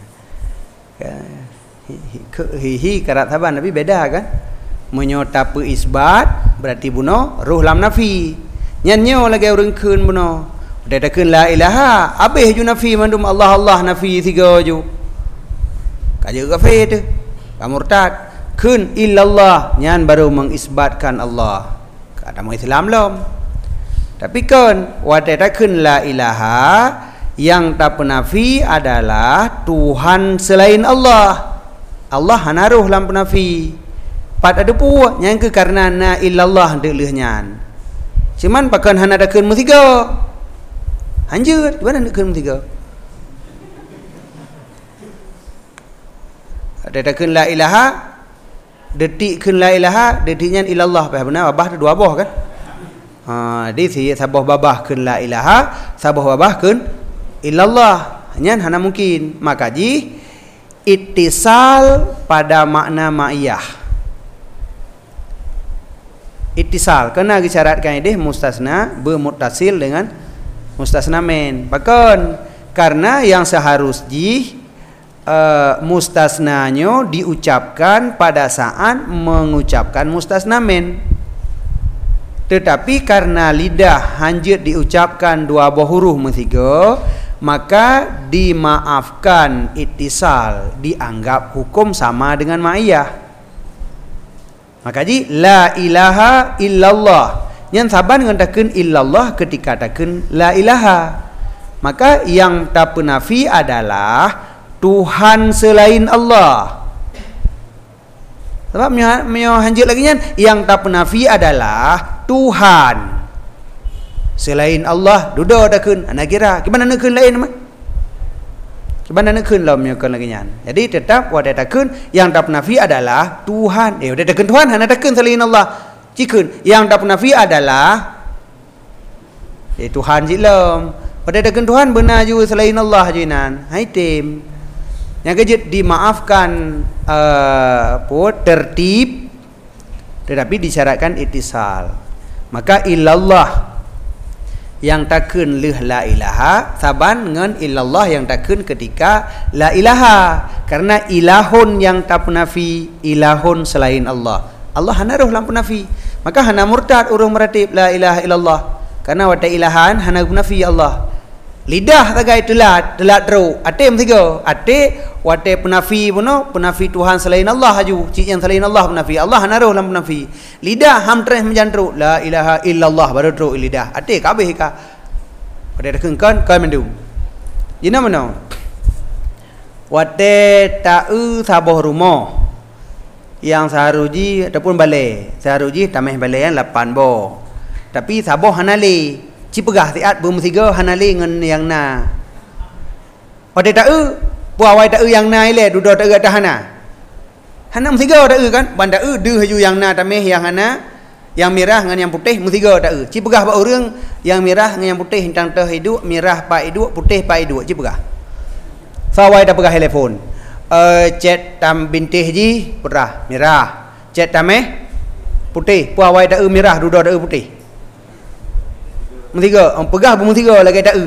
Hihi karat saban tapi beda kan? Menyota pe isbat berarti buno ruh lam nafi. Nyanyo lagi orang keun buno. Dah keun la ilaha, habis ju nafi mandum Allah Allah nafi tiga ju. Kaje kafir tu. Murtad. Kun illallah nyan baru mengisbatkan Allah. Kata Islam lom. Tapi kun wadai kun la ilaha yang tak penafi adalah Tuhan selain Allah. Allah hanaruh lam penafi. Pat ada puak yang ke karena na illallah dek lehnya. Cuman pakan hana ada keun mutiga. Hanjut, mana nak keun mutiga? Ada keun la ilaha, detik keun la ilaha, detiknya illallah. Benar babah tu dua abah kan? Di si sabah babah keun la ilaha, sabah babah keun illallah. Hanya hana mungkin. Maka ji ittisal pada makna ma'iyah. Ittisal kena disyaratkan ini mustasna bermuttasil dengan mustasna men. Bahkan karena yang seharusnya mustasnanya diucapkan pada saat mengucapkan mustasna men. Tetapi karena lidah hanjit diucapkan dua buah huruf metiga, maka dimaafkan ittisal, dianggap hukum sama dengan ma'iyah. Maka ji la ilaha illallah. Yang saban dengan takun illallah ketika takun la ilaha. Maka yang tak penafi adalah Tuhan selain Allah. Sebab menyo hanjut lagi kan, yang tak penafi adalah Tuhan selain Allah. Duda takun ana kira gimana nak kun lain mah? Gimana nak kun lam nyokon lagi nyan. Jadi tetap wadah takun yang tak penafi adalah Tuhan. Wadah takun Tuhan hana takun selain Allah. Cikun yang tak penafi adalah Tuhan jilam. Wadah takun Tuhan benar juga selain Allah jinan. Hai tim. Yang kejut dimaafkan tertib tetapi disyaratkan ittisal. Maka illallah yang takun lih la ilaha saban dengan illallah yang takun ketika la ilaha. Karena ilahun yang tak penafi, ilahun selain Allah. Allah hana roh lam penafi. Maka hana murtad urung meratib la ilaha illallah. Karena wata ilahan hana penafi Allah. Lidah tagai telat ro. Ate mtiga. Ate wate penafi puno, penafi Tuhan selain Allah haju. Cik yang selain Allah penafi. Allah hana roh lam penafi. Lidah ham terus menjantru la ilaha illallah baru tru lidah. Ate kabeh ka. Pada dekengkan kan mendung. Jina mana? Wate ta'u sabah rumah. Yang saharuji ataupun balai. Saharuji tameh balai yang 8 bo. Tapi sabah hanali. Cipegah tiat bermutiga hanali dengan yang na. Wate ta'u puawai ta'u yang na ile duduk ta'u atas hana. Hana mutiga ta'u kan? Banda'u du haju yang na tameh yang hana. Yang merah dengan yang putih mutiga ta'u. Cipegah ba orang yang merah dengan yang putih hintang teh hidup, merah pa hidup, putih pa hidup. Cipegah. Sawai dah pegah telefon. Chat tam bintih ji putih merah. Chat tameh putih. Puawai ta'u merah duduk ta'u putih. Mutiga, pegah bermutiga lagi tak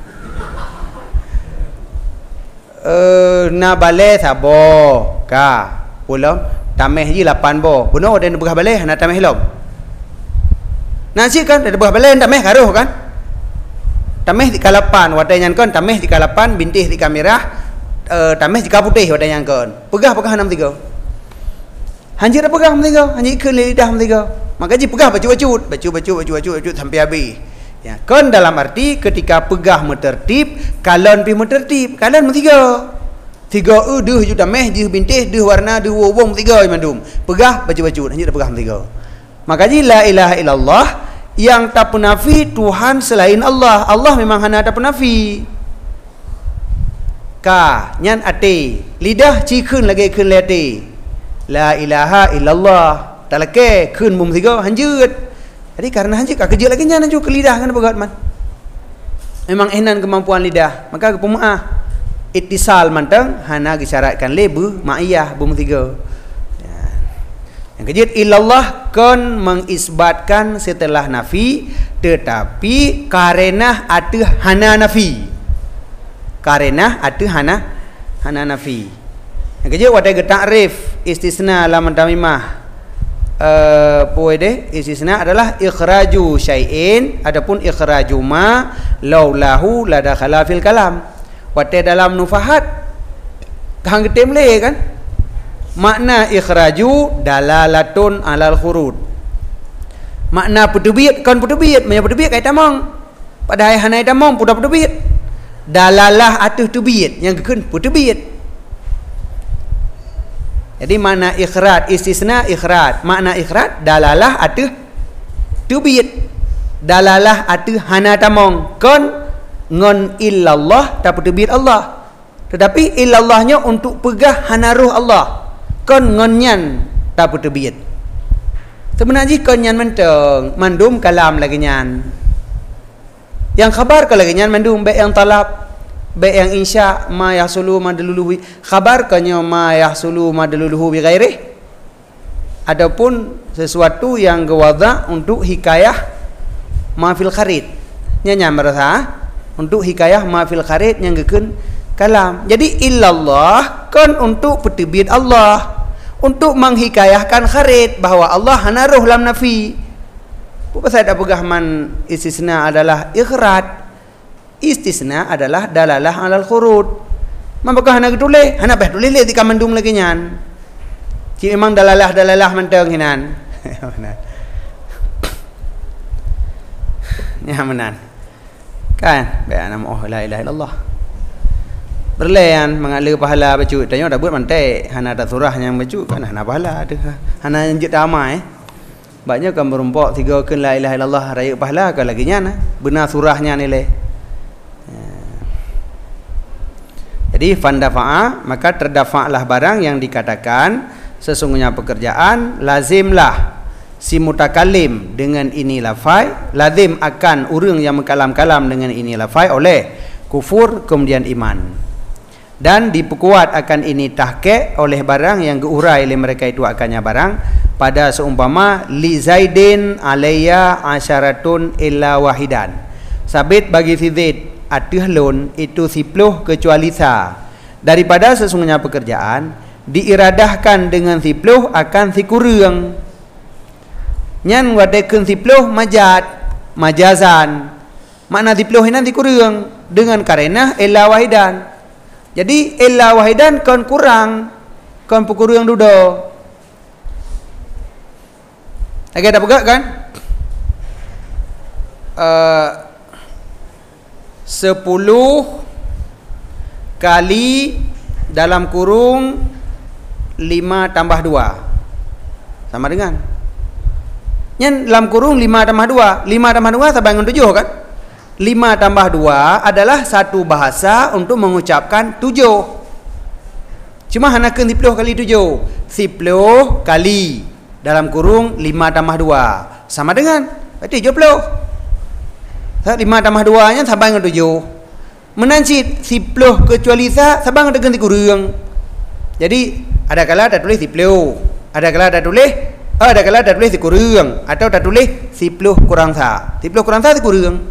na balai sabo ka pulam tameh ji 8 bo benar ada pegah balai nak tameh lom nasi kan ada pegah balai tameh karuh kan tameh di kalapan wadai nyan kan tameh di kalapan bintih di kamera tameh di kaputih wadai nyan kan pegah 6 hanjir pegah mutiga hanjir keun lidah mutiga maka ji pegah baju sampai habis. Ya, kan dalam arti ketika pegah metertib, kalon pi metertib, kalon metiga. Tiga duh juta meh, duh bintih, duh warna, duh wong tiga mandum. Pegah baju hanya pegah metiga. Maka ji la ilaha illallah yang tak penafi Tuhan selain Allah. Allah memang hana tak penafi. Ka nyan ate, lidah cikun lagi keun lete. La ilaha illallah. Tak leke keun mum tiga hanjut. Jadi karena hanjik kerja lagi nya nanju ke lidah kan begat man. Memang enan kemampuan lidah. Maka pemaah ittisal mantang hana disyaratkan lebu ma'iyah bermutiga. Ya. Yang kejut illallah kan mengisbatkan setelah nafi tetapi karenah atu hana nafi. Karenah atu hana nafi. Yang kejut wadai ta'rif istisna lam tamimah. Puede istisna adalah ikhraju syai'in adapun ikhraju ma laulahu la dakhala fil kalam. Wate dalam nufahat hang getem le kan makna ikhraju dalalatun alal khurud. Makna putubit kan putubit, punya putubit kai tamang. Padahal hanai tamang pudah putubit. dalalah atuh tubiyat yang keun pu tubiyat. Jadi makna ikhrat istisna ikhrat, makna ikhrat dalalah atuh tubiyat, dalalah atuh hana tamong kon ngon illallah tak tubiyat Allah, tetapi illallahnya untuk pegah hana ruh Allah kon ngonyan tak tubiyat. Sebenarnya kon nyan menteng mandum kalam lagi nyan, yang khabar kalau lagi nyan mandum baik yang talab baik yang insya ma yahsulu madluluhu khabar kanyo ma yahsulu madluluhu bi ghairi, adapun sesuatu yang gewada untuk hikayah ma fil kharid nya merasa untuk hikayah ma fil kharid yang gekeun kalam. Jadi illallah kan untuk petibit Allah, untuk menghikayahkan kharid bahwa Allah hana ruh lam nafi. Pasal ada pegahman istisna adalah ikhrat, istisna adalah dalalah alal khurud. Maka hana tulis, hana bah tulis le di kamandum lagi nyan. Ci memang dalalah menteng hinan. Ya menan. Kan, bae nama oh la ilaha illallah. Berlean mengalir pahala baca tanya dah buat mantai hana tak surah yang baca kan hana pahala ada hana njit damai. Banyak kan berumpok tiga kan la ilaha illallah raya pahala ke lagi nya benar surahnya nilai. Jadi fandafa'a maka terdafa'lah barang yang dikatakan sesungguhnya pekerjaan lazimlah si mutakallim dengan ini lafai, lazim akan urang yang mengkalam-kalam dengan ini lafai oleh kufur kemudian iman, dan diperkuat akan ini tahqiq oleh barang yang geurai oleh mereka itu akannya barang pada seumpama li zaidin alayya asyaratun illa wahidan, sabit bagi si Zaid atuhlun itu 10 kecuali sa, daripada sesungguhnya pekerjaan diiradahkan dengan 10 akan si kurang nyan wadakeun 10 majaz majazan, makna 10 ini si kurang dengan karena illa wahidan. Jadi illa wahidan kon kurang kon kurang dudo lagi ada pegak kan 10 kali dalam kurung 5 tambah 2 sama dengan nyen dalam kurung 5 tambah 2 5 tambah 2 sama dengan 7 kan. 5 tambah 2 adalah satu bahasa untuk mengucapkan 7, cuma hanakeun 10 kali 7 10 kali dalam kurung 5 tambah 2 sama dengan berarti 70. 5 tambah 2 nya sama dengan 7. Menancit 10 kecuali sa sama dengan kurang. Jadi ada kala ada tulis 10, ada kala ada tulis kurang, atau ada tulis 10 kurang sa. 10 kurang sa kurang.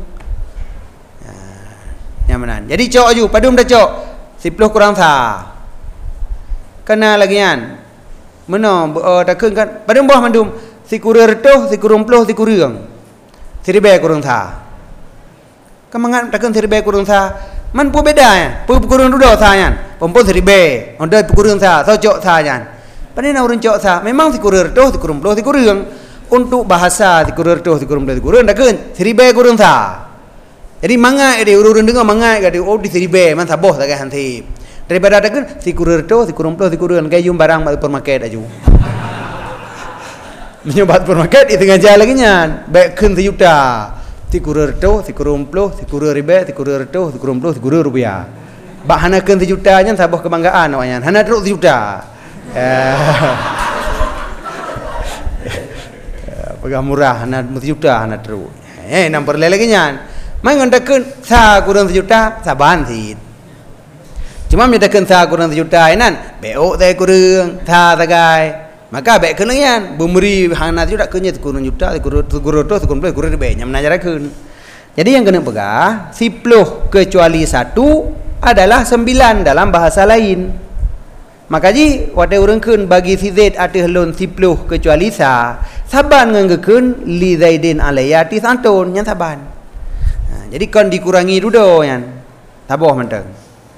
Yang mana? Jadi cok aju padum dah cok 10 kurang sa. Kena lagian. Mana takun kan padum bawah mandum si kurang retuh si kurang puluh si kurang. Seribe kurang sa. Kemangan takkan seribe kurang sa man pu beda ya pu kurang dudo sa yan pompon seribe onda kurang sa so cok sa yan pani na urun cok sa memang si kurang tu si kurang puluh si kurang untuk bahasa si kurang tu si kurang puluh si kurang takkan seribe kurang sa. Jadi mangai dia urun dengar mangai gadi oh di seribe man saboh tak hanti daripada takkan si kurang tu si kurang puluh si kurang gayum barang mat supermarket aju menyobat supermarket itu ngajar lagi nyan baik keun 1 juta tikurur tu, tikurur puluh, tikurur ribe, tikurur tu, tikurur puluh, tikurur rupiah. Bak hana keun 1 juta nya sabuh kebanggaan awaknya. Hana teruk 1 juta. Pegang murah hana 1 juta hana teruk. Nombor lagi nya. Mai ngon keun sa kurang 1 juta saban sid. Cuma minta keun sa kurang 1 juta nan, beok teh kurang, sa tagai. Maka baik kenangan bumri hana juga keunnya kurang juta kurang tu kurang ribe nya menajar keun. Jadi yang kena pegah 10 kecuali 1 adalah 9 dalam bahasa lain. Maka ji wate urang keun bagi si Zaid atih lon 10 kecuali sa saban nganggekeun li zaidin alayati santun nya saban. Jadi kon dikurangi dudo yan. Taboh menteng.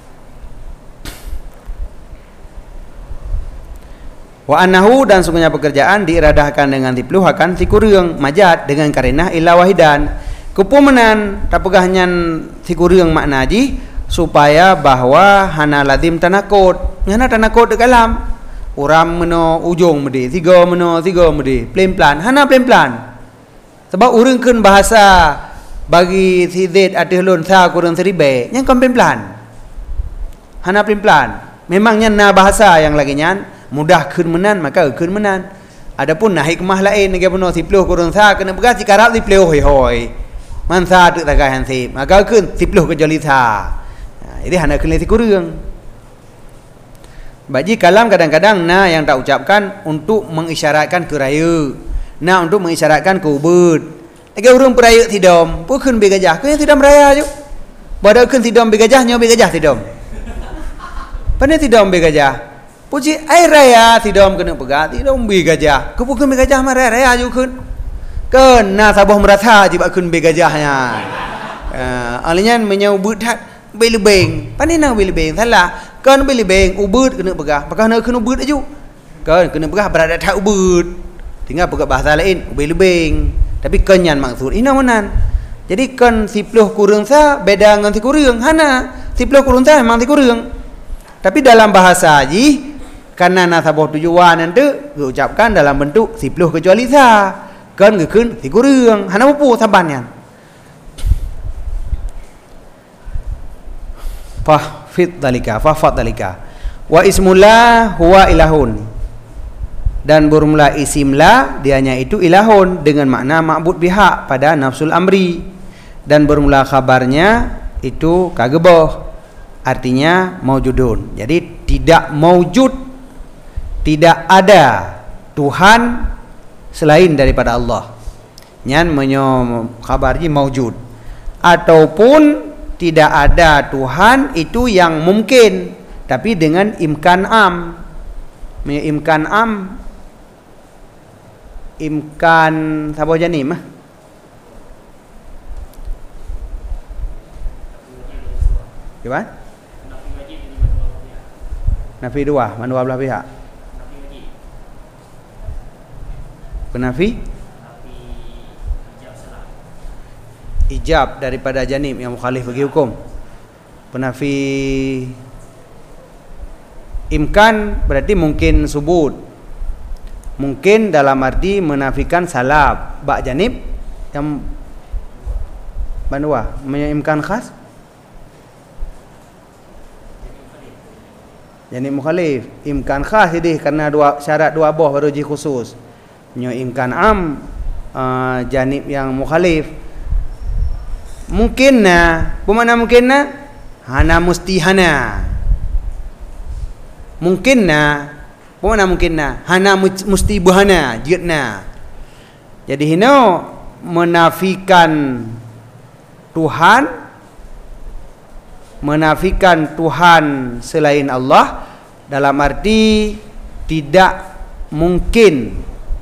Wa annahu dan sungguhnya pekerjaan diiradahkan dengan 10 akan si kurang majad dengan karenah illa wahidan. Kupumenan tapegahnya si kurang makna ji supaya bahwa hana lazim tanakut. Hana tanakut dekat dalam. Orang meno ujung medi, tiga medi, pelan-pelan. Hana pelan-pelan. Sebab urang keun bahasa bagi sidit atih lun sa kurang seribe, yang kan pelan-pelan. Hana pelan-pelan. Memangnya na bahasa yang lagi nyan mudah keun menan maka keun menan. Adapun nah hikmah lain nege puno 10 kurang sa kena begas dikarap 10 hoi-hoi. Man sa tu tagai han sip. Maka keun 10 kecuali sa. Jadi hana keun lesi kurang. Baji kalam kadang-kadang na yang tak ucapkan untuk mengisyaratkan ke raya. Na untuk mengisyaratkan ke ubud. Lagi urang peraya tidom, pu keun be gajah, keun tidom raya ju. Pada keun tidom be gajah, nyo be gajah tidom. Pane tidom be gajah. Puji air raya tidom kena pegat, tidom be gajah. Ku keun be gajah mah raya ju keun. Keun na sabah merata jiba keun be gajahnya. Alinya menyau budak be lebeng. Pane na be lebeng salah. Keun be lebeng ubud kena pegah. Pakah na keun ubud aju. Keun kena pegah berada tak ubud. Tinggal pegat bahasa lain be lebeng. Tapi kenyan maksud ina menan. Jadi kan 10 kurang sa beda dengan 10 kurang. Hana 10 kurang sa memang 10 kurang. Tapi dalam bahasa haji karena nasabah tujuan nanti diucapkan dalam bentuk 10 kecuali sa. Kan gekeun 10 kurang. Hana pupu sabannya. Fahfid dalika, fahfad dalika. Wa ismullah huwa ilahun. Dan bermula isimlah dianya itu ilahun dengan makna ma'bud bihak pada nafsul amri, dan bermula khabarnya itu kageboh artinya maujudun. Jadi tidak maujud, tidak ada Tuhan selain daripada Allah. Nyan menyo khabarnya maujud, ataupun tidak ada Tuhan itu yang mungkin tapi dengan imkan am. Imkan am imkan sabo janim gimana? Nafi dua, mana belah pihak? Penafi ijab daripada janim yang mukhalif bagi hukum. Penafi imkan berarti mungkin subut. Mungkin dalam arti menafikan salab bak janib yang bandua menyimkan khas janib mukhalif imkan khas ini karena dua syarat dua buah baru ji khusus nyo imkan am janib yang mukhalif mungkin bermakna mungkin hana mustihana mungkin mana mungkin hana mesti buhana jitna. Jadi hino menafikan Tuhan selain Allah dalam arti tidak mungkin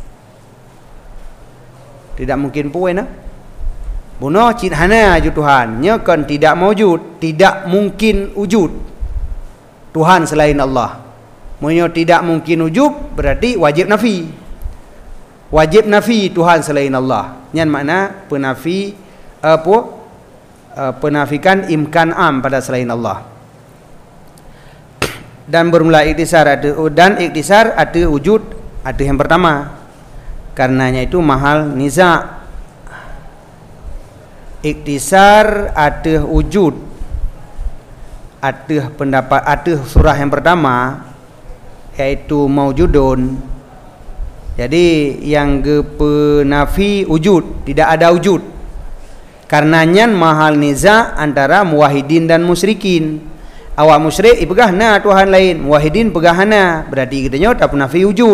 puena buno cit hana ju Tuhan nya kan tidak maujud, tidak mungkin wujud Tuhan selain Allah. Menyo tidak mungkin wujud berarti wajib nafi. Wajib nafi Tuhan selain Allah. Nyan makna penafi penafikan imkan am pada selain Allah. Dan bermula iktisar ada wujud ada yang pertama. Karenanya itu mahal niza. Iktisar ada wujud. Ada pendapat ada surah yang pertama yaitu maujudun. Jadi yang penafi wujud, tidak ada wujud. Karenanya mahal niza antara muwahhidin dan musyrikin. Awak musyrik ipegah na Tuhan lain, muwahhidin pegah hana. Berarti katanya tak penafi wujud.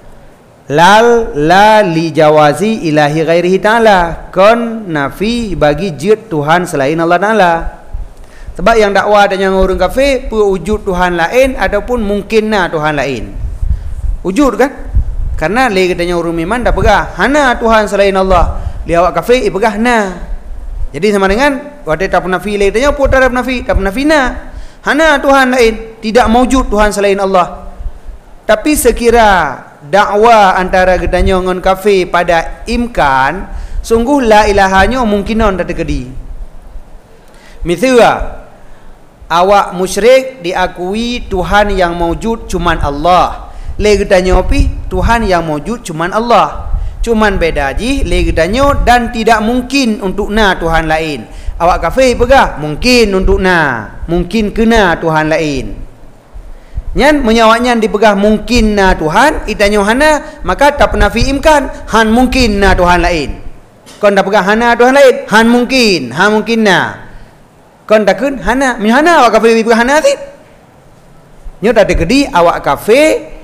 La li jawazi ilahi ghairihi ta'ala. Kon nafi bagi jid Tuhan selain Allah Ta'ala. Sebab yang dakwah dan yang orang kafir wujud Tuhan lain ataupun mungkinna Tuhan lain. Wujud kan? Karena le katanya orang iman dah pegah hana Tuhan selain Allah. Dia awak kafir pegah na. Jadi sama dengan waktu tak pernah fi le katanya putar tak pernah fi, tak pernah fina. Hana Tuhan lain, tidak maujud Tuhan selain Allah. Tapi sekira dakwah antara katanya dengan kafir pada imkan, sungguh la ilahanya mungkinon tak terjadi. Misalnya awak musyrik diakui Tuhan yang maujud cuman Allah. Le gedanyo pi Tuhan yang maujud cuman Allah. Cuman beda ji le gedanyo dan tidak mungkin untuk na Tuhan lain. Awak kafir pegah mungkin untuk na, mungkin kena Tuhan lain. Nyan menyawaknya dipegah mungkin na Tuhan, itanyo hana maka tak pernah fi imkan han mungkin na Tuhan lain. Kon dah pegah hana Tuhan lain, han mungkin na. Kon takun hana, hana awak kafir pegah hana ti. Nyo tak dekedi awak kafir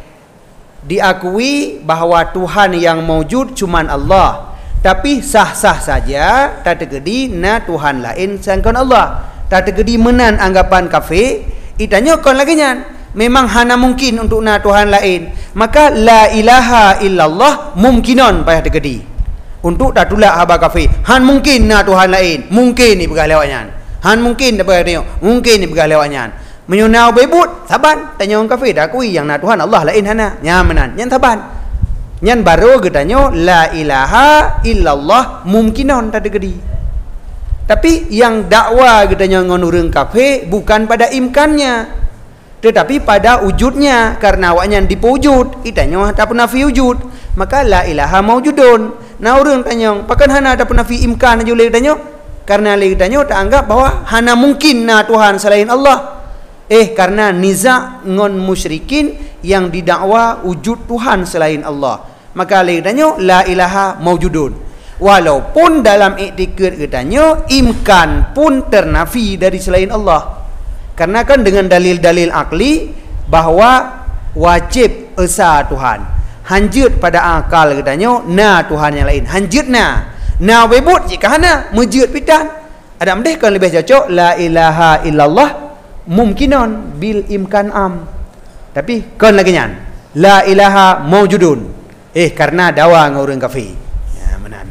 diakui bahawa Tuhan yang maujud cuman Allah, tapi sah-sah saja tak terjadi na Tuhan lain selain Allah. Tak terjadi menan anggapan kafir. Itanya kon lagi nyan memang hana mungkin untuk na Tuhan lain, maka la ilaha illallah mungkinon payah terjadi untuk tak tulak haba kafir han mungkin na Tuhan lain, mungkin ni pegah lewat nyan, han mungkin tak pegah tengok, mungkin ni pegah lewat nyan. Menyunau bebut saban tanya orang kafir dah akui yang na Tuhan Allah lain hana nyamanan nyan saban nyan baru getanyo la ilaha illallah mungkinon tak terjadi. Tapi yang dakwa getanyo ngon urang kafir bukan pada imkannya, tetapi pada wujudnya, karena awaknya dipujud itanya tak pernah fi wujud, maka la ilaha maujudun. Nah urang tanya pakan hana tak pernah fi imkan aja le tanya, karena le tanya tak anggap bahwa hana mungkin na Tuhan selain Allah. Karena niza' ngon musyrikin yang didakwa wujud Tuhan selain Allah, maka le tanya la ilaha maujudun. Walaupun dalam iktikad katanya imkan pun ternafi dari selain Allah. Karena kan dengan dalil-dalil akli bahawa wajib esa Tuhan. Hanjut pada akal katanya na Tuhan yang lain. Hanjut na webut jika hana mejut pitan. Ada mendeh kan lebih cocok la ilaha illallah mumkinon bil imkan am. Tapi kan lagi nyan la ilaha maujudun. Karena dawa ngurang kafir. Ya menan.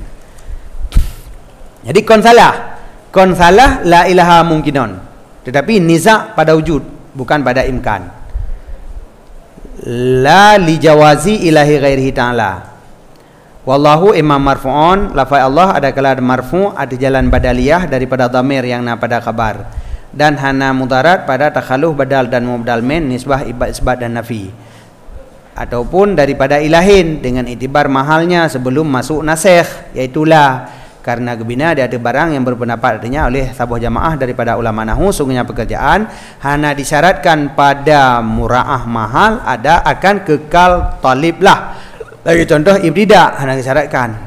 Jadi kon salah la ilaha mungkinon. Tetapi niza' pada wujud, bukan pada imkan. La li jawazi ilahi ghairihi ta'ala. Wallahu imam marfu'un, lafaz Allah ada kala marfu', ada jalan badaliyah daripada dhamir yang na pada khabar. Dan hana mudarat pada takhaluh badal dan mubdal min, nisbah isbat dan nafi. Ataupun daripada ilahin dengan itibar mahalnya sebelum masuk nasikh, iaitu la. Karena gebina dia ada barang yang berpendapat artinya oleh sabuh jamaah daripada ulama nahu sungguhnya pekerjaan hana disyaratkan pada mura'ah mahal ada akan kekal talib lah. Lagi contoh ibtidak hana disyaratkan.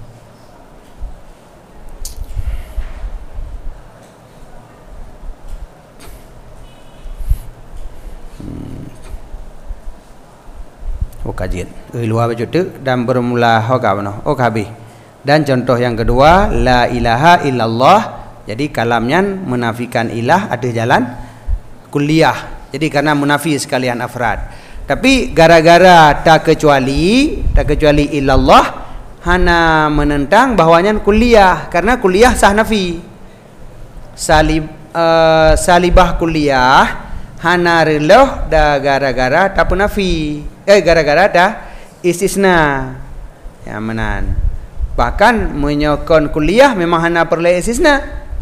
Kajian luar baju tu dan bermula hokabno habis. Dan contoh yang kedua la ilaha illallah, jadi kalamnya menafikan ilah ada jalan kuliah, jadi karena munafi sekalian afrad. Tapi gara-gara tak kecuali illallah hana menentang bahawanya kuliah, karena kuliah sah nafi. Salibah kuliah hana reloh dah gara-gara tak penafi, gara-gara dah istisna ya menan. Bahkan menyokon kuliah memang hana perlu istisna.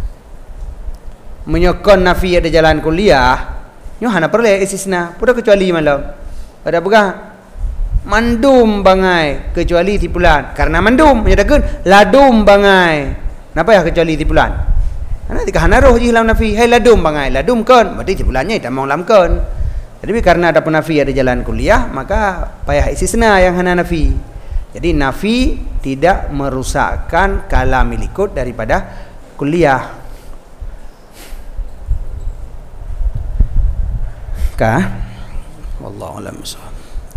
Menyokon nafi ada jalan kuliah nyo hana perlu istisna, pada kecuali malam. Pada pegah mandum bangai kecuali tipulan, karena mandum menyatakan ladum bangai. Napa ya kecuali tipulan? Karena jika hana roh je dalam nafi, hai ladum bangai, ladum kon berarti tipulannya tak mau lam kon. Jadi karena ada penafi ada jalan kuliah, maka payah istisna yang hana nafi. Jadi nafi tidak merusakkan kalam ikut daripada kuliah. Wallahu a'lam.